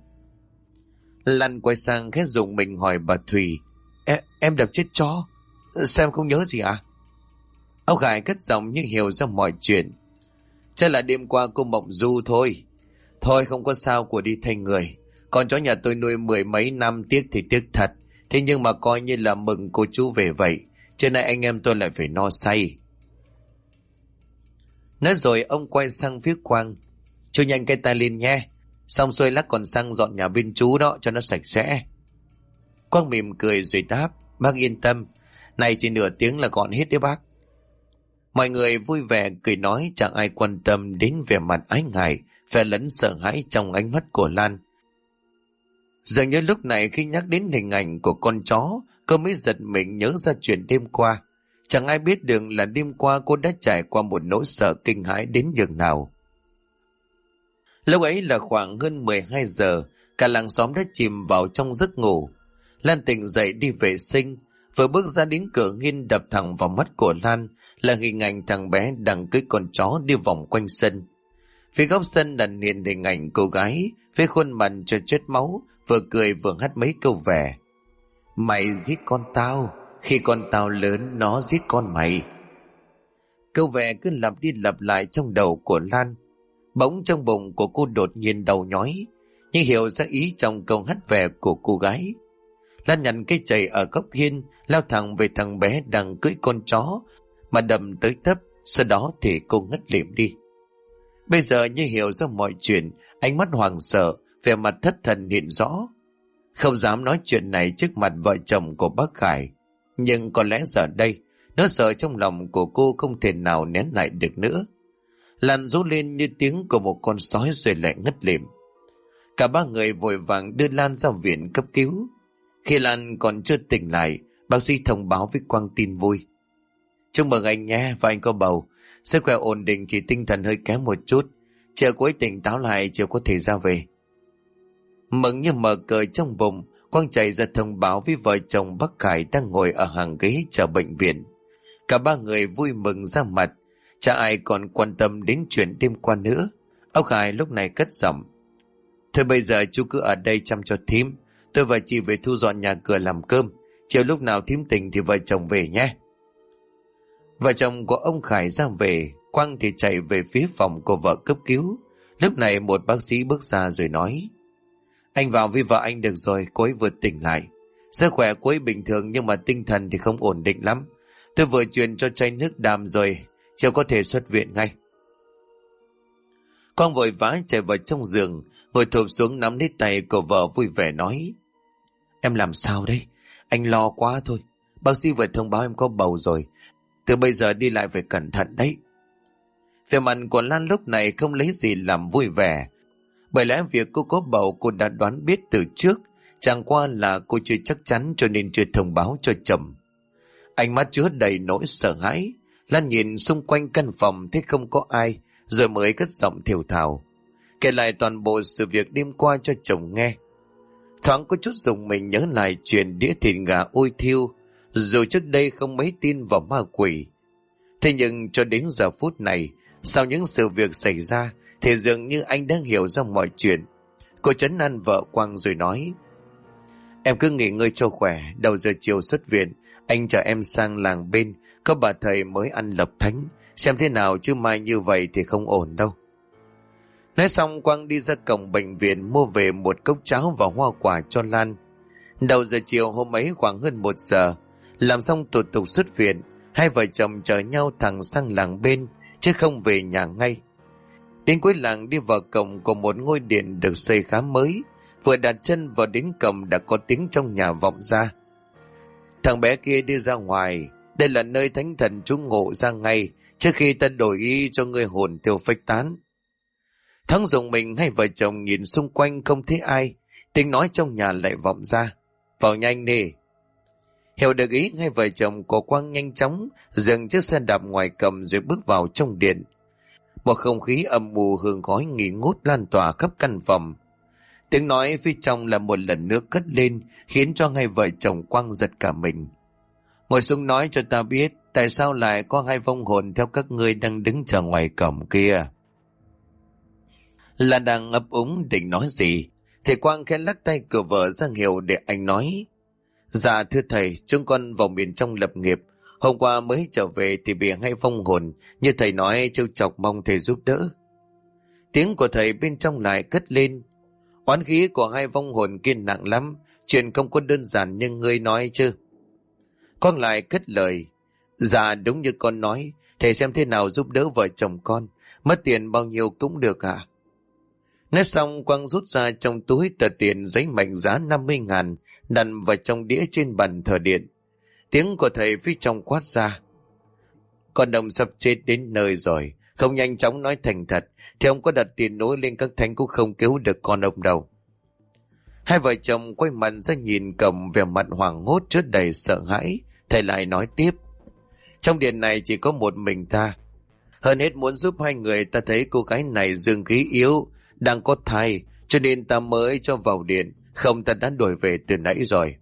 Lan quay sang khét dùng mình hỏi bà Thủy: Em đập chết chó? Sao em không nhớ gì à?" Ông Khải cất giọng như hiểu ra mọi chuyện: "Chắc là đêm qua cô mộng du thôi. Thôi không có sao, của đi thay người. Con chó nhà tôi nuôi 10 mấy năm, tiếc thì tiếc thật. Thế nhưng mà coi như là mừng cô chú về vậy. Trưa nay anh em tôi lại phải no say." Nói rồi ông quay sang phía Quang: "Chú nhanh cái tay lên nhé. Xong xuôi lát còn sang dọn nhà bên chú đó cho nó sạch sẽ." Quang mỉm cười rồi đáp: "Bác yên tâm, này chỉ nửa tiếng là gọn hết đấy bác." Mọi người vui vẻ cười nói, chẳng ai quan tâm đến vẻ mặt ái ngại, phe lẫn sợ hãi trong ánh mắt của Lan. Dường như lúc này khi nhắc đến hình ảnh của con chó, cô mới giật mình nhớ ra chuyện đêm qua. Chẳng ai biết được là đêm qua cô đã trải qua một nỗi sợ kinh hãi đến nhường nào. Lúc ấy là khoảng hơn 12 giờ, cả làng xóm đã chìm vào trong giấc ngủ. Lan tỉnh dậy đi vệ sinh, vừa bước ra đến cửa nghiêng đập thẳng vào mắt của Lan là hình ảnh thằng bé đang cưỡi con chó đi vòng quanh sân. Phía góc sân đặt hiện hình ảnh cô gái với khuôn mặt cho chết máu, vừa cười vừa hát mấy câu vẻ: "Mày giết con tao, khi con tao lớn nó giết con mày." Câu vẻ cứ lặp đi lặp lại trong đầu của Lan. Bỗng trong bụng của cô đột nhiên đau nhói, nhưng hiểu ra ý trong câu hát vẻ của cô gái. Lan nhặt cái chày ở góc hiên, lao thẳng về thằng bé đang cưỡi con chó mà đầm tới tấp. Sau đó thì cô ngất lịm đi. Bây giờ như hiểu ra mọi chuyện, ánh mắt hoảng sợ, vẻ mặt thất thần hiện rõ. Không dám nói chuyện này trước mặt vợ chồng của bác Khải, nhưng có lẽ giờ đây nỗi sợ trong lòng của cô không thể nào nén lại được nữa. Lan rú lên như tiếng của một con sói rồi lại ngất lịm. Cả ba người vội vàng đưa Lan ra viện cấp cứu. Khi Lan còn chưa tỉnh lại, bác sĩ thông báo với Quang tin vui: chúc mừng anh nhé, và anh có bầu. Sức khỏe ổn định, chỉ tinh thần hơi kém một chút. Chờ cuối tỉnh táo lại chiều có thể ra về. Mừng như mở cờ trong bụng, Quang chạy ra thông báo với vợ chồng bác Khải đang ngồi ở hàng ghế chờ bệnh viện. Cả ba người vui mừng ra mặt, chả ai còn quan tâm đến chuyện đêm qua nữa. Ông Khải lúc này cất giọng: thôi bây giờ chú cứ ở đây chăm cho thím, tôi và chị về thu dọn nhà cửa làm cơm, chiều lúc nào thím tỉnh thì vợ chồng về nhé. Vợ chồng của ông Khải ra về, Quang thì chạy về phía phòng của vợ cấp cứu. Lúc này một bác sĩ bước ra rồi nói: anh vào với vợ anh được rồi, cô ấy vừa tỉnh lại. Sức khỏe cô ấy bình thường nhưng mà tinh thần thì không ổn định lắm. Tôi vừa truyền cho chai nước đàm rồi, chiều có thể xuất viện ngay. Quang vội vã chạy vào trong giường, ngồi thụp xuống nắm lấy tay của vợ vui vẻ nói: em làm sao đây? Anh lo quá thôi. Bác sĩ vừa thông báo em có bầu rồi. Từ bây giờ đi lại phải cẩn thận đấy. Vẻ mặt của Lan lúc này không lấy gì làm vui vẻ. Bởi lẽ việc cô có bầu cô đã đoán biết từ trước, chẳng qua là cô chưa chắc chắn cho nên chưa thông báo cho chồng. Ánh mắt chứa đầy nỗi sợ hãi. Lan nhìn xung quanh căn phòng thấy không có ai, rồi mới cất giọng thều thào kể lại toàn bộ sự việc đêm qua cho chồng nghe. Thoáng có chút rùng mình nhớ lại chuyện đĩa thịt gà ôi thiêu, dù trước đây không mấy tin vào ma quỷ. Thế nhưng cho đến giờ phút này, sau những sự việc xảy ra, thì dường như anh đang hiểu ra mọi chuyện. Cô trấn an vợ Quang rồi nói: em cứ nghỉ ngơi cho khỏe, đầu giờ chiều xuất viện, anh chở em sang làng bên, có bà thầy mới ăn lập thánh, xem thế nào chứ mai như vậy thì không ổn đâu. Nói xong Quang đi ra cổng bệnh viện mua về một cốc cháo và hoa quả cho Lan. Đầu giờ chiều hôm ấy khoảng hơn 1 giờ, làm xong thủ tục xuất viện, hai vợ chồng chở nhau thẳng sang làng bên, chứ không về nhà ngay. Đến cuối làng đi vào cổng của một ngôi điện được xây khá mới, vừa đặt chân vào đến cổng đã có tiếng trong nhà vọng ra: thằng bé kia đi ra ngoài, đây là nơi thánh thần trú ngụ ra ngay, trước khi ta đổi ý cho ngươi hồn tiêu phách tán. Thắng dùng mình, hai vợ chồng nhìn xung quanh không thấy ai, tiếng nói trong nhà lại vọng ra: vào nhanh đi. Hiểu được ý, hai vợ chồng của Quang nhanh chóng dừng chiếc xe đạp ngoài cầm rồi bước vào trong điện. Một không khí âm u hương khói nghi ngút lan tỏa khắp căn phòng. Tiếng nói phía trong là một lần nữa cất lên, khiến cho hai vợ chồng Quang giật cả mình. Ngồi xuống nói cho ta biết, tại sao lại có hai vong hồn theo các ngươi đang đứng chờ ngoài cổng kia? Là đang ấp úng định nói gì, thì Quang khẽ lắc tay cửa vợ ra hiệu để anh nói: dạ thưa thầy, chúng con vào miền trong lập nghiệp, hôm qua mới trở về thì bị hai vong hồn như thầy nói trêu chọc, mong thầy giúp đỡ. Tiếng của thầy bên trong lại cất lên: oán khí của hai vong hồn kia nặng lắm, chuyện không có đơn giản như ngươi nói chứ. Quang lại cất lời: dạ đúng như con nói, thầy xem thế nào giúp đỡ vợ chồng con, mất tiền bao nhiêu cũng được ạ. Nói xong Quang rút ra trong túi tờ tiền giấy mệnh giá 50.000 đặt vào trong đĩa trên bàn thờ điện. Tiếng của thầy phía trong quát ra: con đồng sắp chết đến nơi rồi, không nhanh chóng nói thành thật thì ông có đặt tiền nối lên các thánh cũng không cứu được con ông đâu. Hai vợ chồng quay mặt ra nhìn cổng, vẻ mặt hoảng hốt chứa đầy sợ hãi. Thầy lại nói tiếp: trong điện này chỉ có một mình ta, hơn hết muốn giúp hai người. Ta thấy cô gái này dương khí yếu, đang có thai, cho nên ta mới cho vào điện, không ta đã đuổi về từ nãy rồi.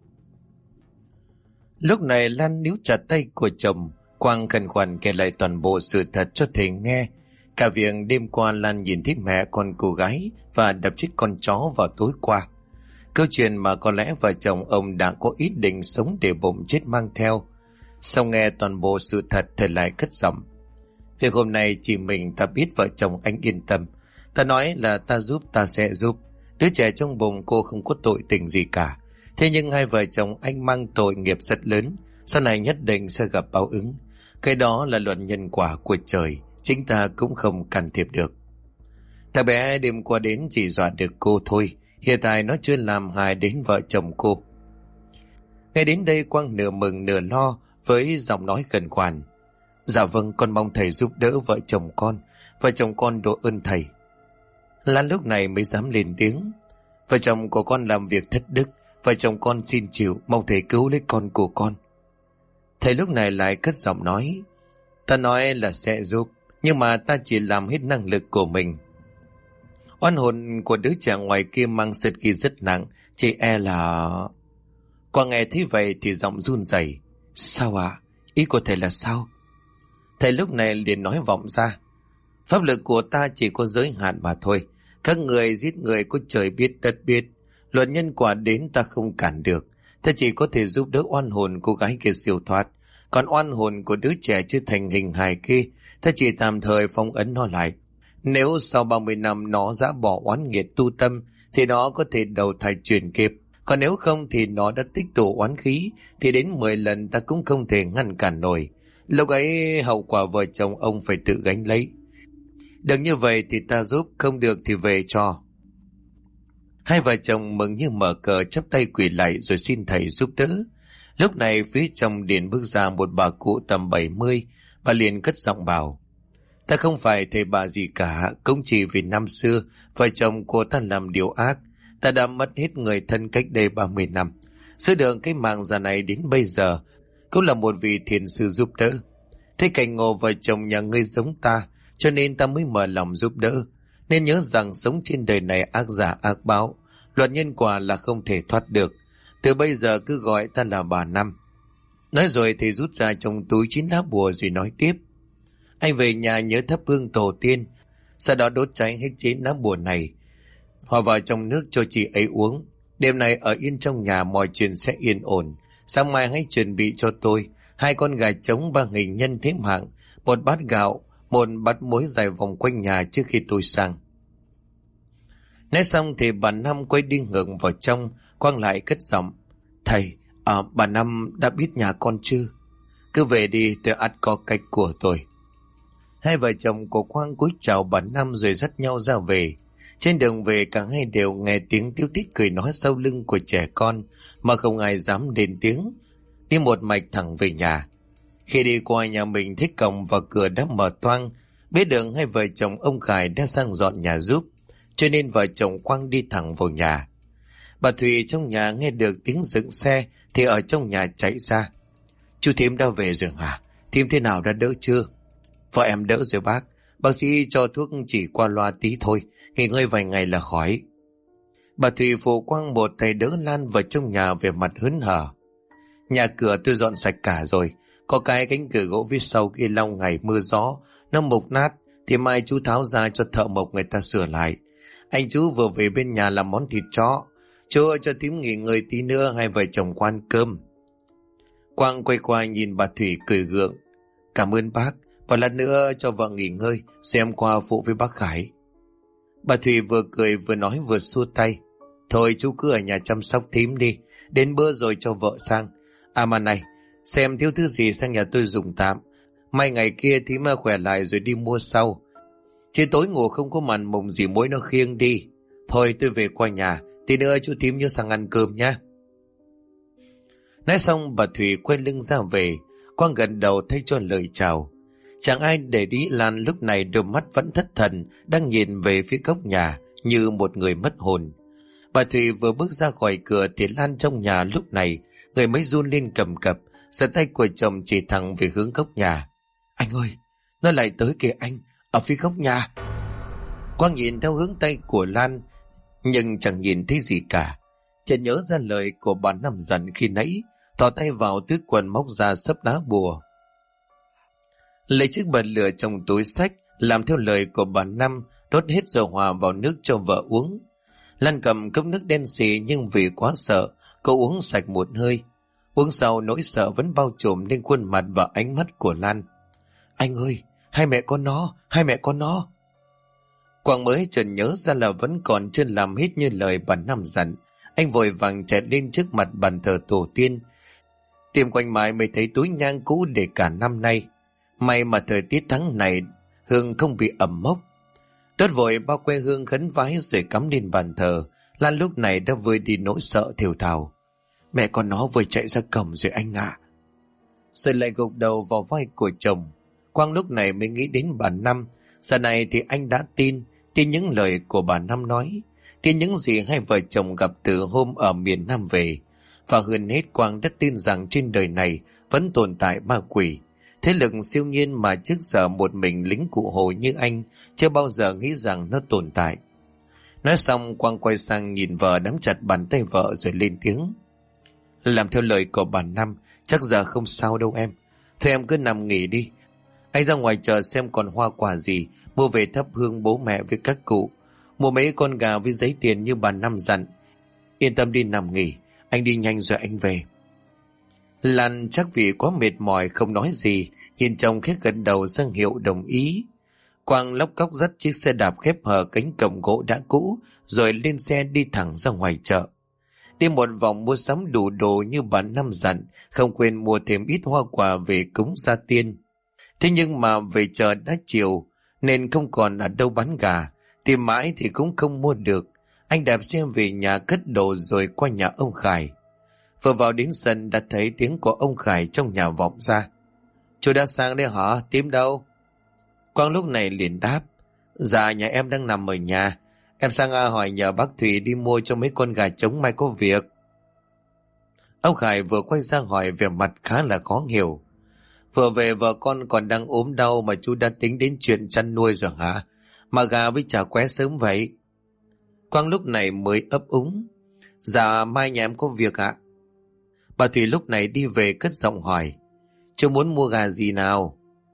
Lúc này Lan níu chặt tay của chồng. Quang khẩn khoản kể lại toàn bộ sự thật cho thầy nghe. Cả việc đêm qua Lan nhìn thấy mẹ con cô gái và đập chết con chó vào tối qua. Câu chuyện mà có lẽ vợ chồng ông đã có ý định sống để bụng chết mang theo. Sau nghe toàn bộ sự thật, thầy lại cất giọng: việc hôm nay chỉ mình ta biết, vợ chồng anh yên tâm. Ta nói là ta giúp, ta sẽ giúp. Đứa trẻ trong bụng cô không có tội tình gì cả. Thế nhưng hai vợ chồng anh mang tội nghiệp rất lớn, sau này nhất định sẽ gặp báo ứng. Cái đó là luật nhân quả của trời, chính ta cũng không can thiệp được. Thằng bé đêm qua đến chỉ dọa được cô thôi, hiện tại nó chưa làm hại đến vợ chồng cô. Ngay đến đây Quang nửa mừng nửa lo với giọng nói khẩn khoản. Dạ vâng, con mong thầy giúp đỡ vợ chồng con. Vợ chồng con độ ơn thầy. Lan lúc này mới dám lên tiếng. Vợ chồng của con làm việc thất đức, vợ chồng con xin chịu, mong thầy cứu lấy con của con. Thầy lúc này lại cất giọng nói. Ta nói là sẽ giúp, nhưng mà ta chỉ làm hết năng lực của mình. Oan hồn của đứa trẻ ngoài kia mang sệt ghi rất nặng, chỉ e là... Quang nghe thấy vậy thì giọng run rẩy. Sao ạ? Ý của thầy là sao? Thầy lúc này liền nói vọng ra. Pháp lực của ta chỉ có giới hạn mà thôi. Các người giết người có trời biết đất biết. Luật nhân quả đến ta không cản được. Ta chỉ có thể giúp đỡ oan hồn cô gái kia siêu thoát. Còn oan hồn của đứa trẻ chưa thành hình hài kia, ta chỉ tạm thời phong ấn nó lại. Nếu sau 30 năm nó dã bỏ oán nghiệt tu tâm, thì nó có thể đầu thai chuyển kiếp. Còn nếu không thì nó đã tích tụ oán khí, thì đến 10 lần ta cũng không thể ngăn cản nổi. Lúc ấy hậu quả vợ chồng ông phải tự gánh lấy. Được như vậy thì ta giúp, không được thì về cho. Hai vợ chồng mừng như mở cờ chắp tay quỳ lại rồi xin thầy giúp đỡ. Lúc này phía trong điện bước ra một bà cụ tầm 70 và liền cất giọng bảo. Ta không phải thầy bà gì cả, cũng chỉ vì năm xưa vợ chồng của ta làm điều ác. Ta đã mất hết người thân cách đây 30 năm. Sứ đường cái mạng già này đến bây giờ cũng là một vị thiền sư giúp đỡ. Thế cảnh ngộ vợ chồng nhà ngươi giống ta, cho nên ta mới mở lòng giúp đỡ. Nên nhớ rằng sống trên đời này ác giả ác báo, luật nhân quả là không thể thoát được. Từ bây giờ cứ gọi ta là bà Năm. Nói rồi thì rút ra trong túi 9 lá bùa rồi nói tiếp. Anh về nhà nhớ thắp hương tổ tiên, sau đó đốt cháy hết 9 lá bùa này, hòa vào trong nước cho chị ấy uống. Đêm nay ở yên trong nhà mọi chuyện sẽ yên ổn. Sáng mai hãy chuẩn bị cho tôi 2 con gà trống 3 hình nhân thế hạng, 1 bát gạo, 1 bát muối dài vòng quanh nhà trước khi tôi sang. Nói xong thì bà Năm quay đi ngược vào trong. Quang lại cất giọng. Thầy, bà Năm đã biết nhà con chưa? Cứ về đi, tôi ắt có cách của tôi. Hai vợ chồng của Quang cúi chào bà Năm rồi dắt nhau ra về. Trên đường về cả hai đều nghe tiếng tíu tít cười nói sau lưng của trẻ con mà không ai dám lên tiếng. Đi một mạch thẳng về nhà. Khi đi qua nhà mình thấy cổng và cửa đã mở toang, biết được hai vợ chồng ông Khải đã sang dọn nhà giúp, cho nên vợ chồng Quang đi thẳng vào nhà. Bà Thùy trong nhà nghe được tiếng dựng xe thì ở trong nhà chạy ra. Chú Thím đã về rồi hả? Thím thế nào, đã đỡ chưa? Vợ em đỡ rồi bác. Bác sĩ cho thuốc chỉ qua loa tí thôi, nghỉ ngơi vài ngày là khỏi. Bà Thùy phụ Quang một tay đỡ Lan vào trong nhà về mặt hớn hở. Nhà cửa tôi dọn sạch cả rồi. Có cái cánh cửa gỗ phía sau kia lâu ngày mưa gió nó mục nát thì mai chú tháo ra cho thợ mộc người ta sửa lại. Anh chú vừa về bên nhà làm món thịt chó. Chú ơi, cho thím nghỉ ngơi tí nữa, hai vợ chồng quan cơm. Quang quay qua nhìn bà Thủy cười gượng. Cảm ơn bác, và lát nữa cho vợ nghỉ ngơi, xem qua phụ với bác Khải. Bà Thủy vừa cười vừa nói vừa xua tay. Thôi chú cứ ở nhà chăm sóc thím đi, đến bữa rồi cho vợ sang. À mà này, xem thiếu thứ gì sang nhà tôi dùng tạm. Mai ngày kia thím khỏe lại rồi đi mua sau. Chứ tối ngủ không có màn mùng gì mối nó khiêng đi. Thôi tôi về qua nhà, tí nữa chú thím nhớ sang ăn cơm nhé. Nói xong bà Thủy quay lưng ra về. Quang gần đầu thay cho lời chào. Chẳng ai để ý Lan lúc này đôi mắt vẫn thất thần, đang nhìn về phía góc nhà như một người mất hồn. Bà Thủy vừa bước ra khỏi cửa thì Lan trong nhà lúc này người mới run lên cầm cập, giơ tay của chồng chỉ thẳng về hướng góc nhà. Anh ơi, nó lại tới kìa anh, ở phía góc nhà. Quang nhìn theo hướng tay của Lan nhưng chẳng nhìn thấy gì cả. Chợt nhớ ra lời của bà Năm dặn khi nãy, thò tay vào túi quần móc ra sấp lá bùa, lấy chiếc bật lửa trong túi xách, làm theo lời của bà Năm, đốt hết rồi hòa vào nước cho vợ uống. Lan cầm cốc nước đen xì nhưng vì quá sợ, cô uống sạch một hơi. Uống sau nỗi sợ vẫn bao trùm lên khuôn mặt và ánh mắt của Lan. Anh ơi, hai mẹ con nó. Quang mới chợt nhớ ra là vẫn còn chưa làm hết như lời bà Năm dặn. Anh vội vàng chạy lên trước mặt bàn thờ tổ tiên, tìm quanh mãi mới thấy túi nhang cũ để cả năm nay. May mà thời tiết tháng này hương không bị ẩm mốc. Đốt vội bao que hương khấn vái rồi cắm lên bàn thờ, Lan lúc này đã vơi đi nỗi sợ thều thào. Mẹ con nó vừa chạy ra cổng rồi anh ạ. Rồi lại gục đầu vào vai của chồng. Quang lúc này mới nghĩ đến bà Năm. Giờ này thì anh đã tin những lời của bà Năm nói, tin những gì hai vợ chồng gặp từ hôm ở miền Nam về. Và hơn hết Quang đã tin rằng trên đời này vẫn tồn tại ma quỷ, thế lực siêu nhiên mà trước giờ một mình lính cụ Hồ như anh chưa bao giờ nghĩ rằng nó tồn tại. Nói xong Quang quay sang nhìn vợ, nắm chặt bàn tay vợ rồi lên tiếng. Làm theo lời của bà Năm, chắc giờ không sao đâu em. Thôi em cứ nằm nghỉ đi. Anh ra ngoài chờ xem còn hoa quả gì, mua về thắp hương bố mẹ với các cụ. Mua mấy con gà với giấy tiền như bà Năm dặn. Yên tâm đi nằm nghỉ, anh đi nhanh rồi anh về. Lan chắc vì quá mệt mỏi không nói gì, nhìn chồng khẽ gật đầu ra hiệu đồng ý. Quang lóc cóc dắt chiếc xe đạp khép hờ cánh cổng gỗ đã cũ rồi lên xe đi thẳng ra ngoài chợ. Đi một vòng mua sắm đủ đồ như bà Năm dặn, không quên mua thêm ít hoa quả về cúng gia tiên. Thế nhưng mà về chợ đã chiều nên không còn ở đâu bán gà, tìm mãi thì cũng không mua được. Anh đạp xe về nhà cất đồ rồi qua nhà ông Khải. Vừa vào đến sân đã thấy tiếng của ông Khải trong nhà vọng ra. Chú đã sang đây hả? Tím đâu? Quang lúc này liền đáp. Dạ nhà em đang nằm ở nhà. Em sang hỏi nhờ bác Thủy đi mua cho mấy con gà trống mai có việc. Ông Khải vừa quay ra hỏi vẻ mặt khá là khó hiểu. Vừa về vợ con còn đang ốm đau mà chú đã tính đến chuyện chăn nuôi rồi hả? Mà gà với chả qué sớm vậy. Quang lúc này mới ấp úng. Dạ mai nhà em có việc ạ. Bà Thủy lúc này đi về cất giọng hỏi. Chú muốn mua gà gì nào?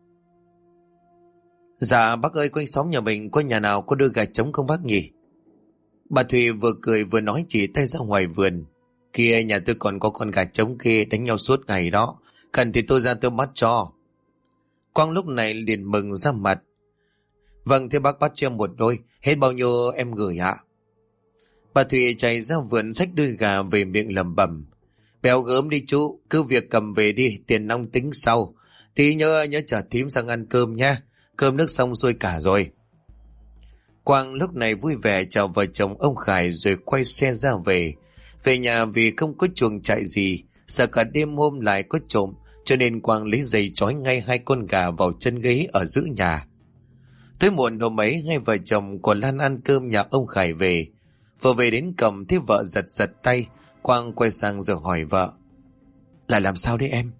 Dạ bác ơi, quanh xóm nhà mình có nhà nào có đưa gà trống không bác nhỉ? Bà Thủy vừa cười vừa nói chỉ tay ra ngoài vườn. Kia nhà tôi còn có con gà trống kia đánh nhau suốt ngày đó. Cần thì tôi ra tôi bắt cho. Quang lúc này liền mừng ra mặt. Vâng thế bác bắt cho em một đôi. Hết bao nhiêu em gửi ạ? Bà Thủy chạy ra vườn xách đôi gà về miệng lẩm bẩm. Béo gớm đi chú, cứ việc cầm về đi, tiền nong tính sau. Tí nhớ chở thím sang ăn cơm nha. Cơm nước xong xuôi cả rồi. Quang lúc này vui vẻ chào vợ chồng ông Khải rồi quay xe ra về. Về nhà vì không có chuồng trại gì, sợ cả đêm hôm lại có trộm, cho nên Quang lấy dây trói ngay hai con gà vào chân ghế ở giữa nhà. Tới muộn hôm ấy hai vợ chồng của Lan ăn cơm nhà ông Khải về. Vừa về đến cổng thấy vợ giật giật tay, Quang quay sang rồi hỏi vợ. Là làm sao đấy em?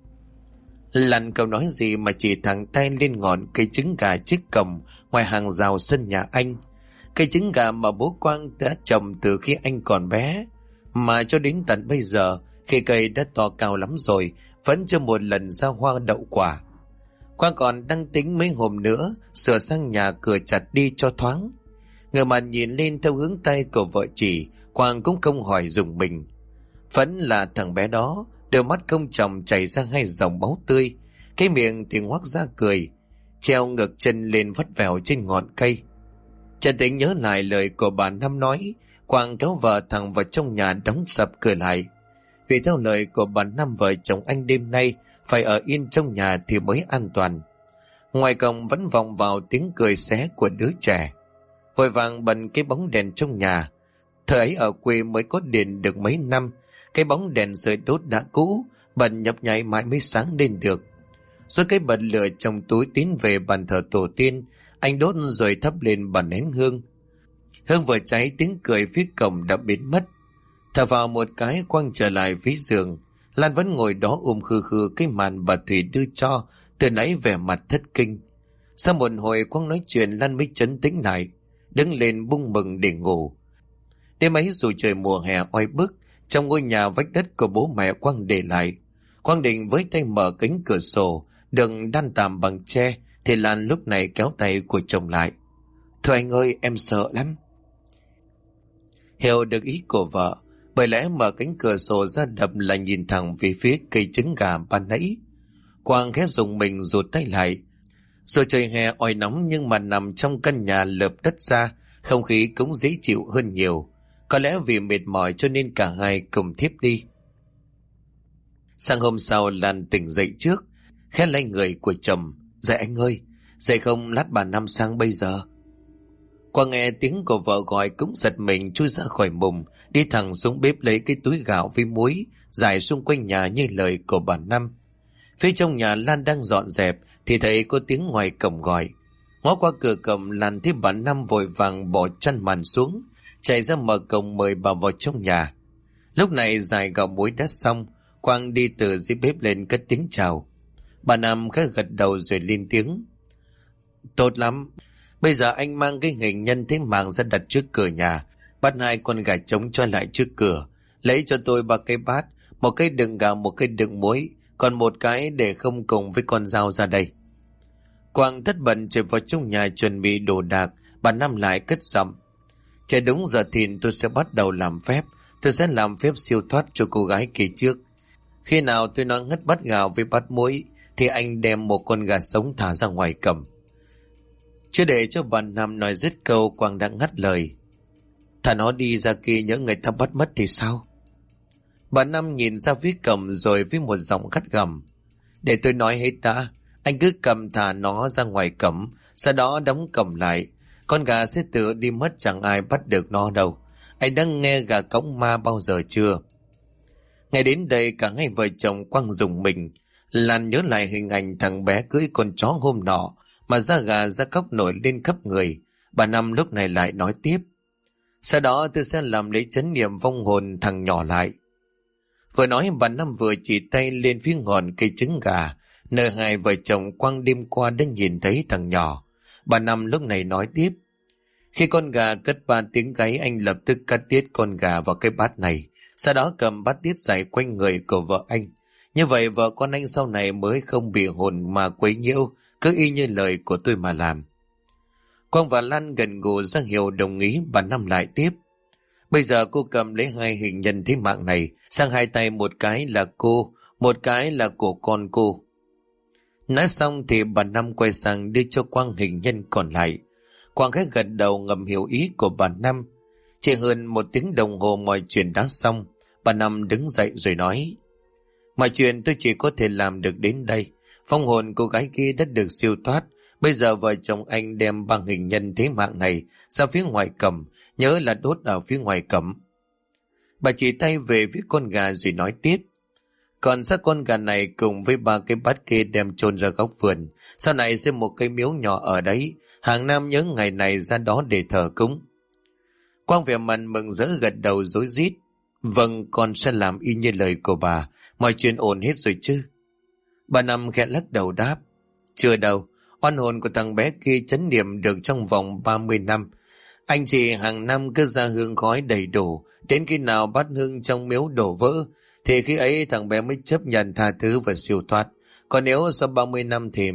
Lan không nói gì mà chỉ thẳng tay lên ngọn cây trứng gà trước cổng ngoài hàng rào sân nhà anh. Cây trứng gà mà bố Quang đã trồng từ khi anh còn bé, mà cho đến tận bây giờ khi cây đã to cao lắm rồi vẫn chưa một lần ra hoa đậu quả. Quang còn đang tính mấy hôm nữa sửa sang nhà cửa chặt đi cho thoáng. Người mà nhìn lên theo hướng tay của vợ chỉ, Quang cũng không hỏi dùng mình. Vẫn là thằng bé đó, đôi mắt không tròng chảy ra hai dòng máu tươi, cái miệng thì ngoác ra cười, treo ngược chân lên vắt vẻo trên ngọn cây. Trần Tĩnh nhớ lại lời của bà Năm nói, Quang kéo vợ thẳng vào trong nhà đóng sập cửa lại. Vì theo lời của bà Năm, vợ chồng anh đêm nay phải ở yên trong nhà thì mới an toàn. Ngoài cổng vẫn vọng vào tiếng cười xé của đứa trẻ. Vội vàng bật cái bóng đèn trong nhà. Thời ấy ở quê mới có điện được mấy năm, cái bóng đèn sưởi đốt đã cũ, bật nhấp nháy mãi mới sáng lên được. Rồi cái bật lửa trong túi tiến về bàn thờ tổ tiên, anh đốt rồi thắp lên bàn nén hương. Hương vừa cháy, tiếng cười phía cổng đã biến mất. Thở vào một cái, Quang trở lại phía giường. Lan vẫn ngồi đó ôm khư khư cái màn bà Thủy đưa cho, từ nãy vẻ mặt thất kinh. Sau một hồi Quang nói chuyện, Lan mới trấn tĩnh lại, đứng lên bung mừng để ngủ. Đêm ấy dù trời mùa hè oi bức, trong ngôi nhà vách đất của bố mẹ Quang để lại, Quang định với tay mở cánh cửa sổ đừng đan tạm bằng tre, thì Lan lúc này kéo tay của chồng lại. Thưa anh ơi, em sợ lắm. Hiểu được ý của vợ, bởi lẽ mở cánh cửa sổ ra đập là nhìn thẳng về phía cây trứng gà ban nãy. Quang khẽ dùng mình rụt tay lại. Rồi trời hè oi nóng nhưng mà nằm trong căn nhà lợp đất ra, không khí cũng dễ chịu hơn nhiều. Có lẽ vì mệt mỏi cho nên cả hai cùng thiếp đi. Sáng hôm sau Lan tỉnh dậy trước, khẽ lấy người của chồng. Dậy anh ơi, dậy không lát bà Năm sang bây giờ. Qua nghe tiếng của vợ gọi cũng giật mình chui ra khỏi mùng, đi thẳng xuống bếp lấy cái túi gạo với muối, rải xung quanh nhà như lời của bà Năm. Phía trong nhà Lan đang dọn dẹp thì thấy có tiếng ngoài cổng gọi. Ngó qua cửa cổng, Lan thấy bà Năm vội vàng bỏ chăn màn xuống, chạy ra mở cổng mời bà vào trong nhà. Lúc này rải gạo muối đã xong, Quang đi từ dưới bếp lên cất tiếng chào. Bà Năm khẽ gật đầu rồi lên tiếng. Tốt lắm, bây giờ anh mang cái hình nhân thế màng ra đặt trước cửa nhà, bắt 2 con gà trống cho lại trước cửa, lấy cho tôi 3 cái bát, một cái đựng gạo, một cái đựng muối, còn một cái để không cùng với con dao ra đây. Quang tất bận chạy vào trong nhà chuẩn bị đồ đạc. Bà Năm lại cất giọng. Trời đúng giờ thìn tôi sẽ bắt đầu làm phép. Tôi sẽ làm phép siêu thoát cho cô gái kia trước. Khi nào tôi nói ngất bát gạo với bát muối thì anh đem một con gà sống thả ra ngoài cầm. Chưa để cho bà Năm nói dứt câu, Quang đã ngắt lời. Thả nó đi ra kia nhớ người ta bắt mất thì sao? Bà Năm nhìn ra phía cầm rồi với một giọng gắt gầm. Để tôi nói hết đã. Anh cứ cầm thả nó ra ngoài cổng, sau đó đóng cổng lại. Con gà sẽ tự đi mất, chẳng ai bắt được nó đâu. Anh đã nghe gà cõng ma bao giờ chưa? Ngay đến đây cả hai vợ chồng Quang rùng mình. Lan nhớ lại hình ảnh thằng bé cưỡi con chó hôm nọ mà da gà da cóc nổi lên khắp người. Bà Năm lúc này lại nói tiếp. Sau đó tôi sẽ làm lễ chấn niệm vong hồn thằng nhỏ lại. Vừa nói bà Năm vừa chỉ tay lên phía ngọn cây trứng gà nơi hai vợ chồng Quang đêm qua đã nhìn thấy thằng nhỏ. Bà Năm lúc này nói tiếp. Khi con gà cất 3 tiếng gáy, anh lập tức cắt tiết con gà vào cái bát này, sau đó cầm bát tiết dày quanh người của vợ anh. Như vậy vợ con anh sau này mới không bị hồn ma quấy nhiễu, cứ y như lời của tôi mà làm. Quang và Lan gần gù ra hiệu đồng ý. Bà Năm lại tiếp. Bây giờ cô cầm lấy 2 hình nhân thế mạng này sang 2 tay, một cái là cô, một cái là của con cô. Nói xong thì bà Năm quay sang đưa cho Quang hình nhân còn lại. Quang khẽ gật đầu ngầm hiểu ý của bà Năm. Chỉ hơn 1 tiếng đồng hồ mọi chuyện đã xong. Bà Năm đứng dậy rồi nói. Mọi chuyện tôi chỉ có thể làm được đến đây. Phong hồn cô gái kia đã được siêu thoát. Bây giờ vợ chồng anh đem 3 hình nhân thế mạng này ra phía ngoài cổng, nhớ là đốt ở phía ngoài cổng. Bà chỉ tay về phía con gà rồi nói tiếp. Còn xác con gà này cùng với 3 cái bát kia đem chôn ra góc vườn. Sau này sẽ một cây miếu nhỏ ở đấy. Hàng năm nhớ ngày này ra đó để thờ cúng. Quang vẻ mặt mừng rỡ gật đầu rối rít. Vâng, con sẽ làm y như lời của bà. Mọi chuyện ổn hết rồi chứ? Bà Năm khẽ lắc đầu đáp. Chưa đâu. Oan hồn của thằng bé kia chấn niệm được trong vòng 30 năm. Anh chị hàng năm cứ ra hương khói đầy đủ. Đến khi nào bát hương trong miếu đổ vỡ thì khi ấy thằng bé mới chấp nhận tha thứ và siêu thoát. Còn nếu sau 30 năm thì...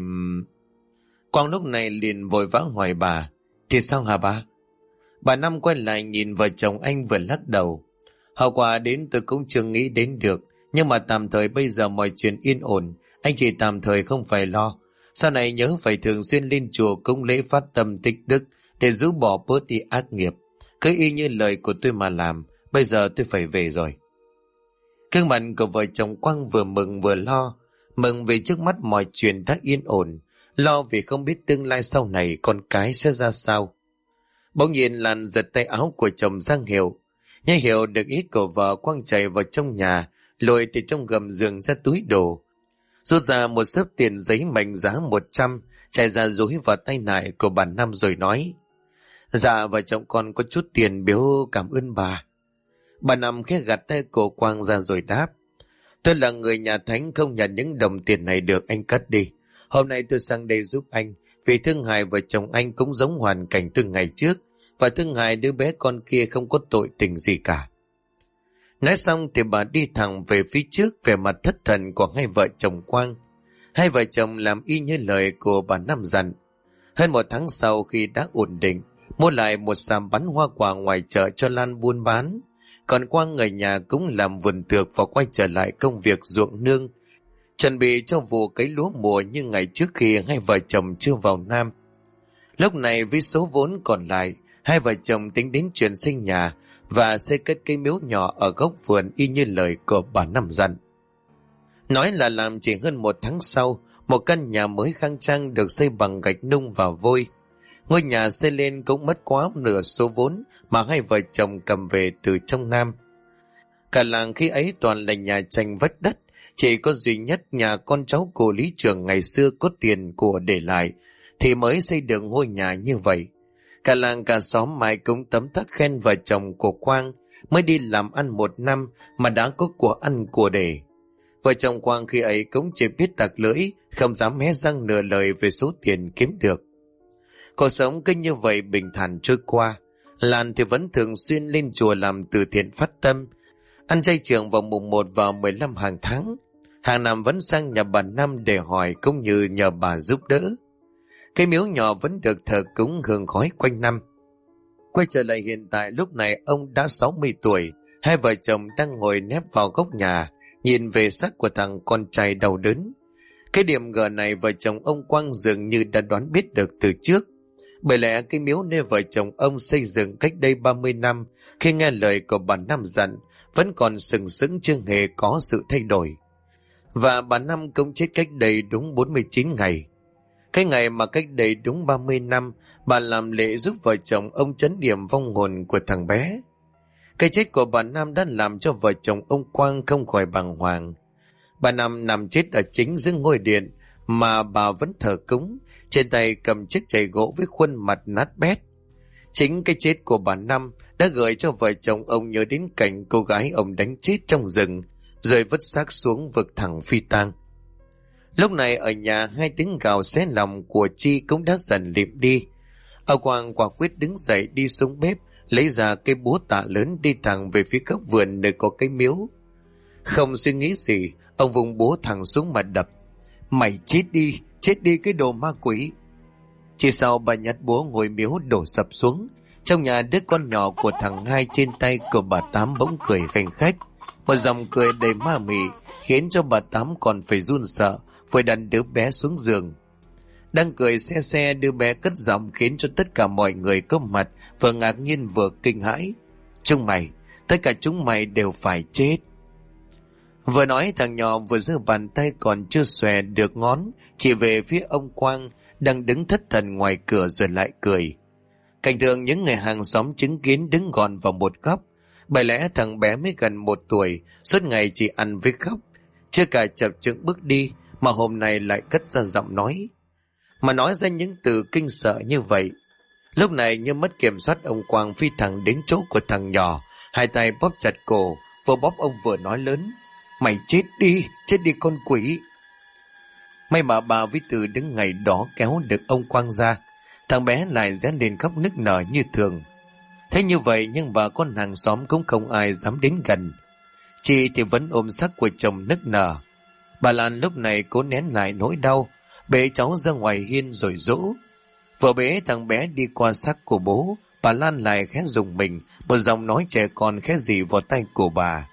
Quang lúc này liền vội vã hỏi bà. Thì sao hả bà? Bà Năm quay lại nhìn vợ chồng anh vừa lắc đầu. Hậu quả đến tôi cũng chưa nghĩ đến được. Nhưng mà tạm thời bây giờ mọi chuyện yên ổn. Anh chị tạm thời không phải lo. Sau này nhớ phải thường xuyên lên chùa cúng lễ phát tâm tích đức để rũ bỏ bớt đi ác nghiệp. Cứ y như lời của tôi mà làm. Bây giờ tôi phải về rồi. Gương mặt của vợ chồng Quang vừa mừng vừa lo. Mừng vì trước mắt mọi chuyện đã yên ổn, lo vì không biết tương lai sau này con cái sẽ ra sao. Bỗng nhiên Lan giật tay áo của chồng Giang Hiệu. Nghe hiểu được ý của vợ, Quang chạy vào trong nhà, lôi từ trong gầm giường ra túi đồ, rút ra một xấp tiền giấy mệnh giá 100, chạy ra dúi vào tay nải của bà Năm rồi nói. Dạ, vợ chồng con có chút tiền biếu cảm ơn bà. Bà Năm khẽ gạt tay của Quang ra rồi đáp. Tôi là người nhà thánh, không nhận những đồng tiền này được, anh cất đi. Hôm nay tôi sang đây giúp anh, vì thương hại vợ chồng anh cũng giống hoàn cảnh tôi ngày trước, và thương hại đứa bé con kia không có tội tình gì cả. Nói xong thì bà đi thẳng về phía trước, về mặt thất thần của hai vợ chồng Quang. Hai vợ chồng làm y như lời của bà Năm dặn. Hơn 1 tháng sau khi đã ổn định, mua lại một sạp bán hoa quả ngoài chợ cho Lan buôn bán. Còn Quang người nhà cũng làm vườn tược và quay trở lại công việc ruộng nương, chuẩn bị cho vụ cấy lúa mùa như ngày trước khi hai vợ chồng chưa vào Nam. Lúc này với số vốn còn lại, hai vợ chồng tính đến chuyện xây nhà và xây cất cây miếu nhỏ ở góc vườn y như lời của bà Năm dặn. Nói là làm chỉ hơn 1 tháng sau, một căn nhà mới khang trang được xây bằng gạch nung và vôi. Ngôi nhà xây lên cũng mất quá nửa số vốn mà hai vợ chồng cầm về từ trong Nam. Cả làng khi ấy toàn là nhà tranh vách đất, chỉ có duy nhất nhà con cháu của lý trưởng ngày xưa có tiền của để lại thì mới xây được ngôi nhà như vậy. Cả làng cả xóm mai cũng tấm tắc khen vợ chồng của Quang mới đi làm ăn 1 năm mà đã có của ăn của để. Vợ chồng Quang khi ấy cũng chỉ biết tặc lưỡi, không dám hé răng nửa lời về số tiền kiếm được. Cuộc sống cứ như vậy bình thản trôi qua. Lan thì vẫn thường xuyên lên chùa làm từ thiện phát tâm, ăn chay trường vào mùng 1 và 15 hàng tháng. Hàng năm vẫn sang nhà bà Năm để hỏi cũng như nhờ bà giúp đỡ. Cái miếu nhỏ vẫn được thờ cúng hương khói quanh năm. Quay trở lại hiện tại, lúc này ông đã 60 tuổi, hai vợ chồng đang ngồi nép vào góc nhà, nhìn về xác của thằng con trai đau đớn. Cái điểm gở này vợ chồng ông Quang dường như đã đoán biết được từ trước. Bởi lẽ cái miếu nơi vợ chồng ông xây dựng cách đây 30 năm, khi nghe lời của bà Năm dặn, vẫn còn sừng sững chưa hề có sự thay đổi. Và bà Năm cũng chết cách đây đúng 49 ngày. Cái ngày mà cách đây đúng 30 năm, bà làm lễ giúp vợ chồng ông trấn điểm vong hồn của thằng bé. Cái chết của bà Năm đã làm cho vợ chồng ông Quang không khỏi bàng hoàng. Bà Năm nằm chết ở chính giữa ngôi điện mà bà vẫn thờ cúng, trên tay cầm chiếc chày gỗ với khuôn mặt nát bét. Chính cái chết của bà Năm đã gợi cho vợ chồng ông nhớ đến cảnh cô gái ông đánh chết trong rừng, rồi vứt xác xuống vực thẳng phi tang. Lúc này ở nhà, hai tiếng gào xé lòng của Chi cũng đã dần lịm đi. Ông Quang quả quyết đứng dậy đi xuống bếp, lấy ra cây búa tạ lớn đi thẳng về phía góc vườn nơi có cái miếu. Không suy nghĩ gì, ông vùng búa thẳng xuống mà đập. Mày chết đi cái đồ ma quỷ. Chỉ sau bà nhặt búa ngồi miếu đổ sập xuống. Trong nhà, đứa con nhỏ của thằng Hai trên tay của bà Tám bỗng cười khanh khách. Một dòng cười đầy ma mị khiến cho bà Tám còn phải run sợ, vội đặt đứa bé xuống giường. Đang cười xe xe, đứa bé cất giọng khiến cho tất cả mọi người có mặt vừa ngạc nhiên vừa kinh hãi. Tất cả chúng mày đều phải chết. Vừa nói, thằng nhỏ vừa giơ bàn tay còn chưa xòe được ngón chỉ về phía ông Quang đang đứng thất thần ngoài cửa rồi lại cười. Cảnh tượng những người hàng xóm chứng kiến đứng gọn vào một góc. Bởi lẽ thằng bé mới gần 1 tuổi, suốt ngày chỉ ăn với khóc, chưa cả chập chững bước đi mà hôm nay lại cất ra giọng nói. Mà nói ra những từ kinh sợ như vậy. Lúc này như mất kiểm soát, ông Quang phi thẳng đến chỗ của thằng nhỏ, hai tay bóp chặt cổ, vừa bóp ông vừa nói lớn. Mày chết đi con quỷ. May mà bà với Từ đứng ngày đó kéo được ông Quang ra. Thằng bé lại rẽ lên khóc nức nở như thường. Thế như vậy nhưng bà con hàng xóm cũng không ai dám đến gần. Chị thì vẫn ôm xác của chồng nức nở. Bà Lan lúc này cố nén lại nỗi đau, bế cháu ra ngoài hiên rồi dỗ. Vừa bế thằng bé đi qua xác của bố, bà Lan lại khẽ rùng mình, một giọng nói trẻ con khẽ rỉ vào tay của bà.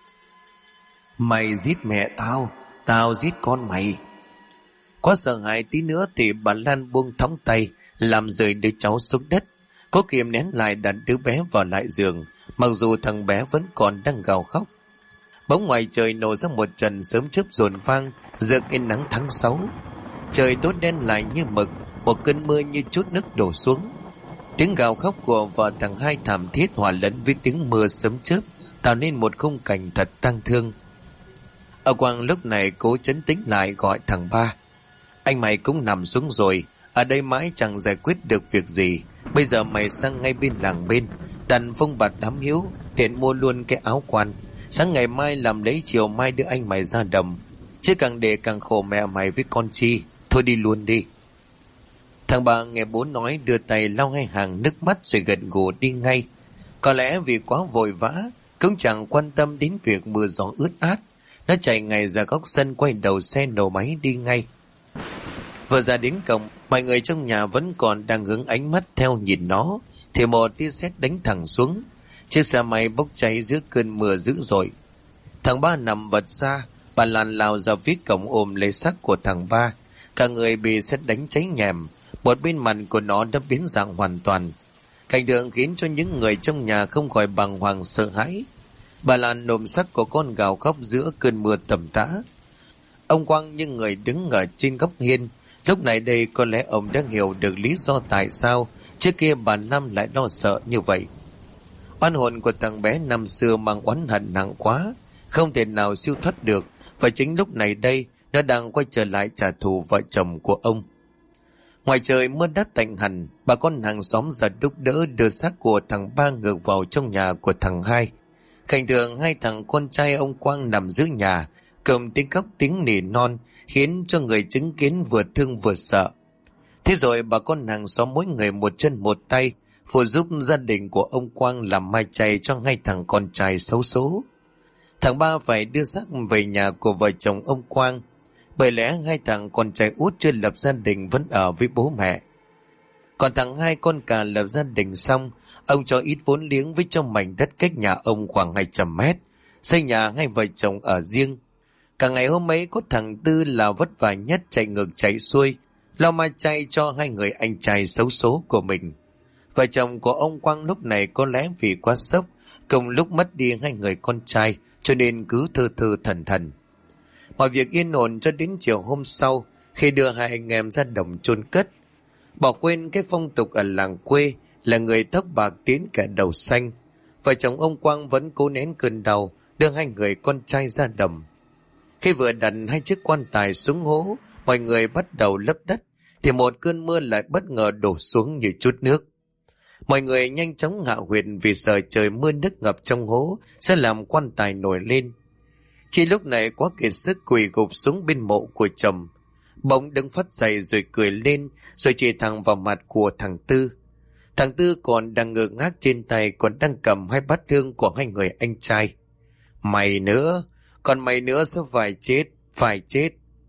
Mày giết mẹ tao giết con mày. Quá sợ hãi tí nữa thì bà Lan buông thõng tay, làm rơi đứa cháu xuống đất. Cố kiềm nén lại đặt đứa bé vào lại giường, mặc dù thằng bé vẫn còn đang gào khóc. Bỗng ngoài trời nổ ra một trận sớm chớp rồn vang giữa cái nắng tháng 6. Trời tối đen lại như mực, một cơn mưa như chút nước đổ xuống. Tiếng gào khóc của vợ thằng Hai thảm thiết hòa lẫn với tiếng mưa sớm chớp, tạo nên một khung cảnh thật tang thương. Ông Quang lúc này cố trấn tĩnh lại gọi thằng Ba. Anh mày cũng nằm xuống rồi, ở đây mãi chẳng giải quyết được việc gì. Bây giờ mày sang ngay bên làng bên, đặt phong bạt đám hiếu, tiện mua luôn cái áo quan. Sáng ngày mai làm lễ, chiều mai đưa anh mày ra đồng. Chứ càng để càng khổ mẹ mày với con Chi. Thôi đi luôn đi. Thằng Ba nghe bố nói đưa tay lau hai hàng nước mắt rồi gật gù đi ngay. Có lẽ vì quá vội vã, cũng chẳng quan tâm đến việc mưa gió ướt át. Nó chạy ngay ra góc sân, quay đầu xe nổ máy đi ngay. Vừa ra đến cổng, mọi người trong nhà vẫn còn đang hướng ánh mắt theo nhìn nó, thì một tia sét đánh thẳng xuống. Chiếc xe máy bốc cháy giữa cơn mưa dữ dội. Thằng Ba nằm vật ra, bà Lan lao ra phía cổng ôm lấy xác của thằng Ba. Cả người bị sét đánh cháy nhèm, một bên mặt của nó đã biến dạng hoàn toàn. Cảnh tượng khiến cho những người trong nhà không khỏi bàng hoàng sợ hãi. Bà Lan ôm xác của con gào khóc giữa cơn mưa tầm tã. Ông Quang như người đứng ở trên góc hiên. Lúc này đây có lẽ ông đã hiểu được lý do tại sao Trước kia bà Năm lại lo sợ như vậy. Oan hồn của thằng bé năm xưa mang oán hận nặng quá, không thể nào siêu thoát được, và chính lúc này đây nó đang quay trở lại trả thù vợ chồng của ông. Ngoài trời mưa đã tạnh hẳn, bà con hàng xóm giật đúc đỡ đưa xác của thằng Ba ngược vào trong nhà của thằng Hai. Cảnh tượng hai thằng con trai ông Quang nằm giữa nhà, cầm tiếng khóc tiếng nỉ non, khiến cho người chứng kiến vừa thương vừa sợ. Thế rồi bà con hàng xóm mỗi người một chân một tay, phụ giúp gia đình của ông Quang làm mai chay cho hai thằng con trai xấu số. Thằng Ba phải đưa xác về nhà của vợ chồng ông Quang, bởi lẽ hai thằng con trai út chưa lập gia đình vẫn ở với bố mẹ. Còn thằng Hai con cả lập gia đình xong, ông cho ít vốn liếng với trong mảnh đất cách nhà ông khoảng 200 mét, xây nhà hai vợ chồng ở riêng. Cả ngày hôm ấy có thằng Tư là vất vả nhất, chạy ngược chạy xuôi, lo mai chay cho hai người anh trai xấu số của mình. Vợ chồng của ông Quang lúc này có lẽ vì quá sốc, cùng lúc mất đi hai người con trai, cho nên cứ thơ thơ thần thần. Mọi việc yên ổn cho đến chiều hôm sau, khi đưa hai anh em ra đồng chôn cất. Bỏ quên cái phong tục ở làng quê là người tóc bạc tiến kẻ đầu xanh. Vợ chồng ông Quang vẫn cố nén cơn đau, đưa hai người con trai ra đồng. Khi vừa đặt hai chiếc quan tài xuống hố, mọi người bắt đầu lấp đất, thì một cơn mưa lại bất ngờ đổ xuống như chút nước. Mọi người nhanh chóng hạ huyệt vì sợ trời mưa nước ngập trong hố sẽ làm quan tài nổi lên. Chị lúc này quá kiệt sức quỳ gục xuống bên mộ của chồng. Bỗng đứng phát dậy rồi cười lên, rồi chỉ thẳng vào mặt của thằng Tư. Thằng Tư còn đang ngơ ngác, trên tay còn đang cầm hai bát hương của hai người anh trai. Mày nữa, còn mày nữa sẽ phải chết, phải chết.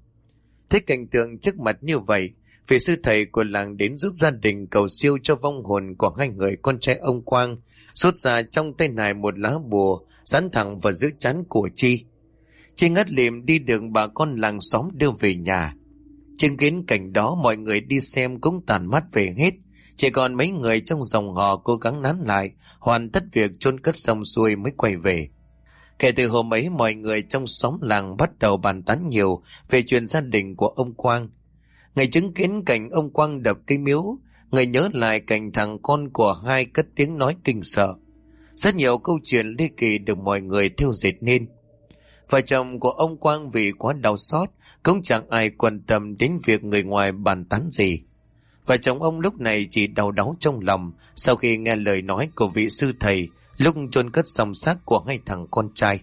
Thấy cảnh tượng trước mặt như vậy, vị sư thầy của làng đến giúp gia đình cầu siêu cho vong hồn của hai người con trai ông Quang, rút ra trong tay này một lá bùa dán thẳng vào giữa trán của Chi. Chi ngất lịm đi đường bà con làng xóm đưa về nhà. Chứng kiến cảnh đó, mọi người đi xem cũng tàn mắt về hết, chỉ còn mấy người trong dòng họ cố gắng nán lại, hoàn tất việc chôn cất xong xuôi mới quay về. Kể từ hôm ấy, mọi người trong xóm làng bắt đầu bàn tán nhiều về chuyện gia đình của ông Quang. Người chứng kiến cảnh ông Quang đập cây miếu, người nhớ lại cảnh thằng con của Hai cất tiếng nói kinh sợ. Rất nhiều câu chuyện ly kỳ được mọi người thêu dệt nên. Vợ chồng của ông Quang vì quá đau xót, cũng chẳng ai quan tâm đến việc người ngoài bàn tán gì. Vợ chồng ông lúc này chỉ đau đáu trong lòng sau khi nghe lời nói của vị sư thầy lúc chôn cất xong xác của hai thằng con trai.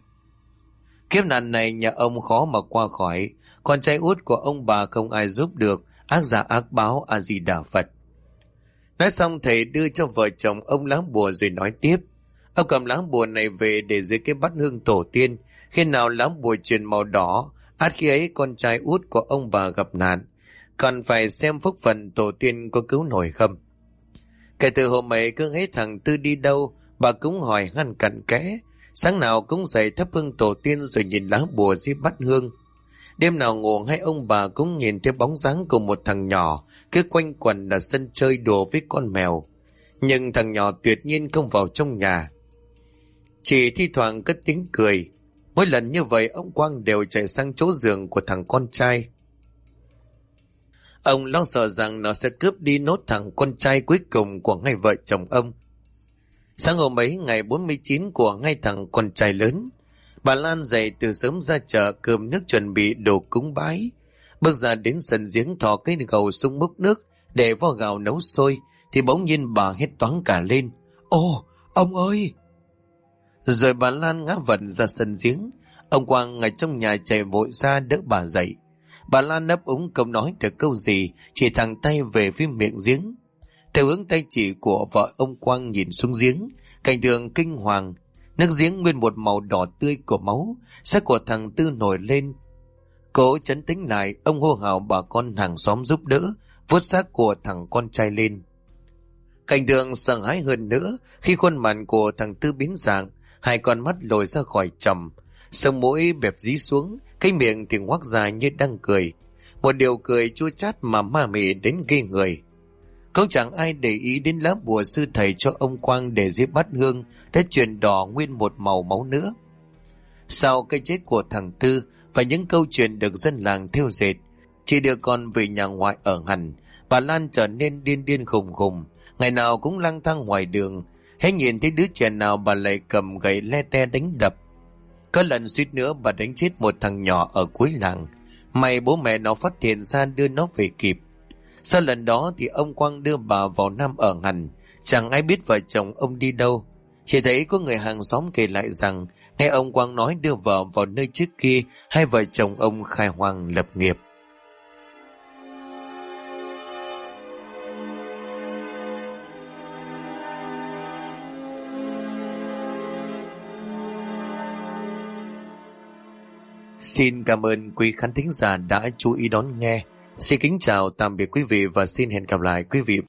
Kiếp nạn này nhà ông khó mà qua khỏi, con trai út của ông bà không ai giúp được, ác giả ác báo, A Di Đà Phật. Nói xong thầy đưa cho vợ chồng ông lá bùa rồi nói tiếp. Ông cầm lá bùa này về để dưới cái bát hương tổ tiên, khi nào lá bùa chuyển màu đỏ, ắt khi ấy con trai út của ông bà gặp nạn, còn phải xem phúc phận tổ tiên có cứu nổi không. Kể từ hôm ấy cứ hết thằng Tư đi đâu, bà cũng hỏi han cặn kẽ, sáng nào cũng dậy thắp hương tổ tiên rồi nhìn lá bùa dưới bát hương. Đêm nào ngủ hai ông bà cũng nhìn thấy bóng dáng của một thằng nhỏ cứ quanh quẩn ở sân chơi đùa với con mèo, nhưng thằng nhỏ tuyệt nhiên không vào trong nhà, chỉ thi thoảng cất tiếng cười. Mỗi lần như vậy ông Quang đều chạy sang chỗ giường của thằng con trai. Ông lo sợ rằng nó sẽ cướp đi nốt thằng con trai cuối cùng của hai vợ chồng ông. Sáng hôm ấy, ngày 49 của hai thằng con trai lớn, bà Lan dậy từ sớm ra chợ cơm nước chuẩn bị đồ cúng bái. Bước ra đến sân giếng thò cái gầu xuống múc nước để vo gạo nấu sôi, thì bỗng nhiên bà hét toáng cả lên. Ồ, ông ơi! Rồi bà Lan ngã vật ra sân giếng. Ông Quang ở trong nhà chạy vội ra đỡ bà dậy. Bà Lan ấp úng không nói được câu gì, chỉ thẳng tay về phía miệng giếng. Theo hướng tay chỉ của vợ ông Quang nhìn xuống giếng, cảnh tượng kinh hoàng. Nước giếng nguyên một màu đỏ tươi của máu, xác của thằng Tư nổi lên. Cố trấn tĩnh lại, ông hô hào bà con hàng xóm giúp đỡ, vuốt xác của thằng con trai lên. Cảnh tượng sợ hãi hơn nữa khi khuôn mặt của thằng Tư biến dạng, hai con mắt lồi ra khỏi tròng, sống mũi bẹp dí xuống, cái miệng thì ngoác dài như đang cười. Một điều cười chua chát mà ma mị đến ghê người. Không chẳng ai để ý đến lá bùa sư thầy cho ông Quang để dưới bát hương đã chuyển đỏ nguyên một màu máu nữa. Sau cái chết của thằng Tư và những câu chuyện được dân làng thêu dệt, chỉ đưa con về nhà ngoại ở hẳn, bà Lan trở nên điên điên khùng khùng, ngày nào cũng lang thang ngoài đường, hễ nhìn thấy đứa trẻ nào bà lại cầm gậy le te đánh đập. Có lần suýt nữa bà đánh chết một thằng nhỏ ở cuối làng, may bố mẹ nó phát hiện ra đưa nó về kịp. Sau lần đó thì ông Quang đưa bà vào Nam ở hẳn, chẳng ai biết vợ chồng ông đi đâu. Chỉ thấy có người hàng xóm kể lại rằng nghe ông Quang nói đưa vợ vào nơi trước kia, hai vợ chồng ông khai hoang lập nghiệp. Xin cảm ơn quý khán thính giả đã chú ý đón nghe. Xin kính chào tạm biệt quý vị và xin hẹn gặp lại quý vị.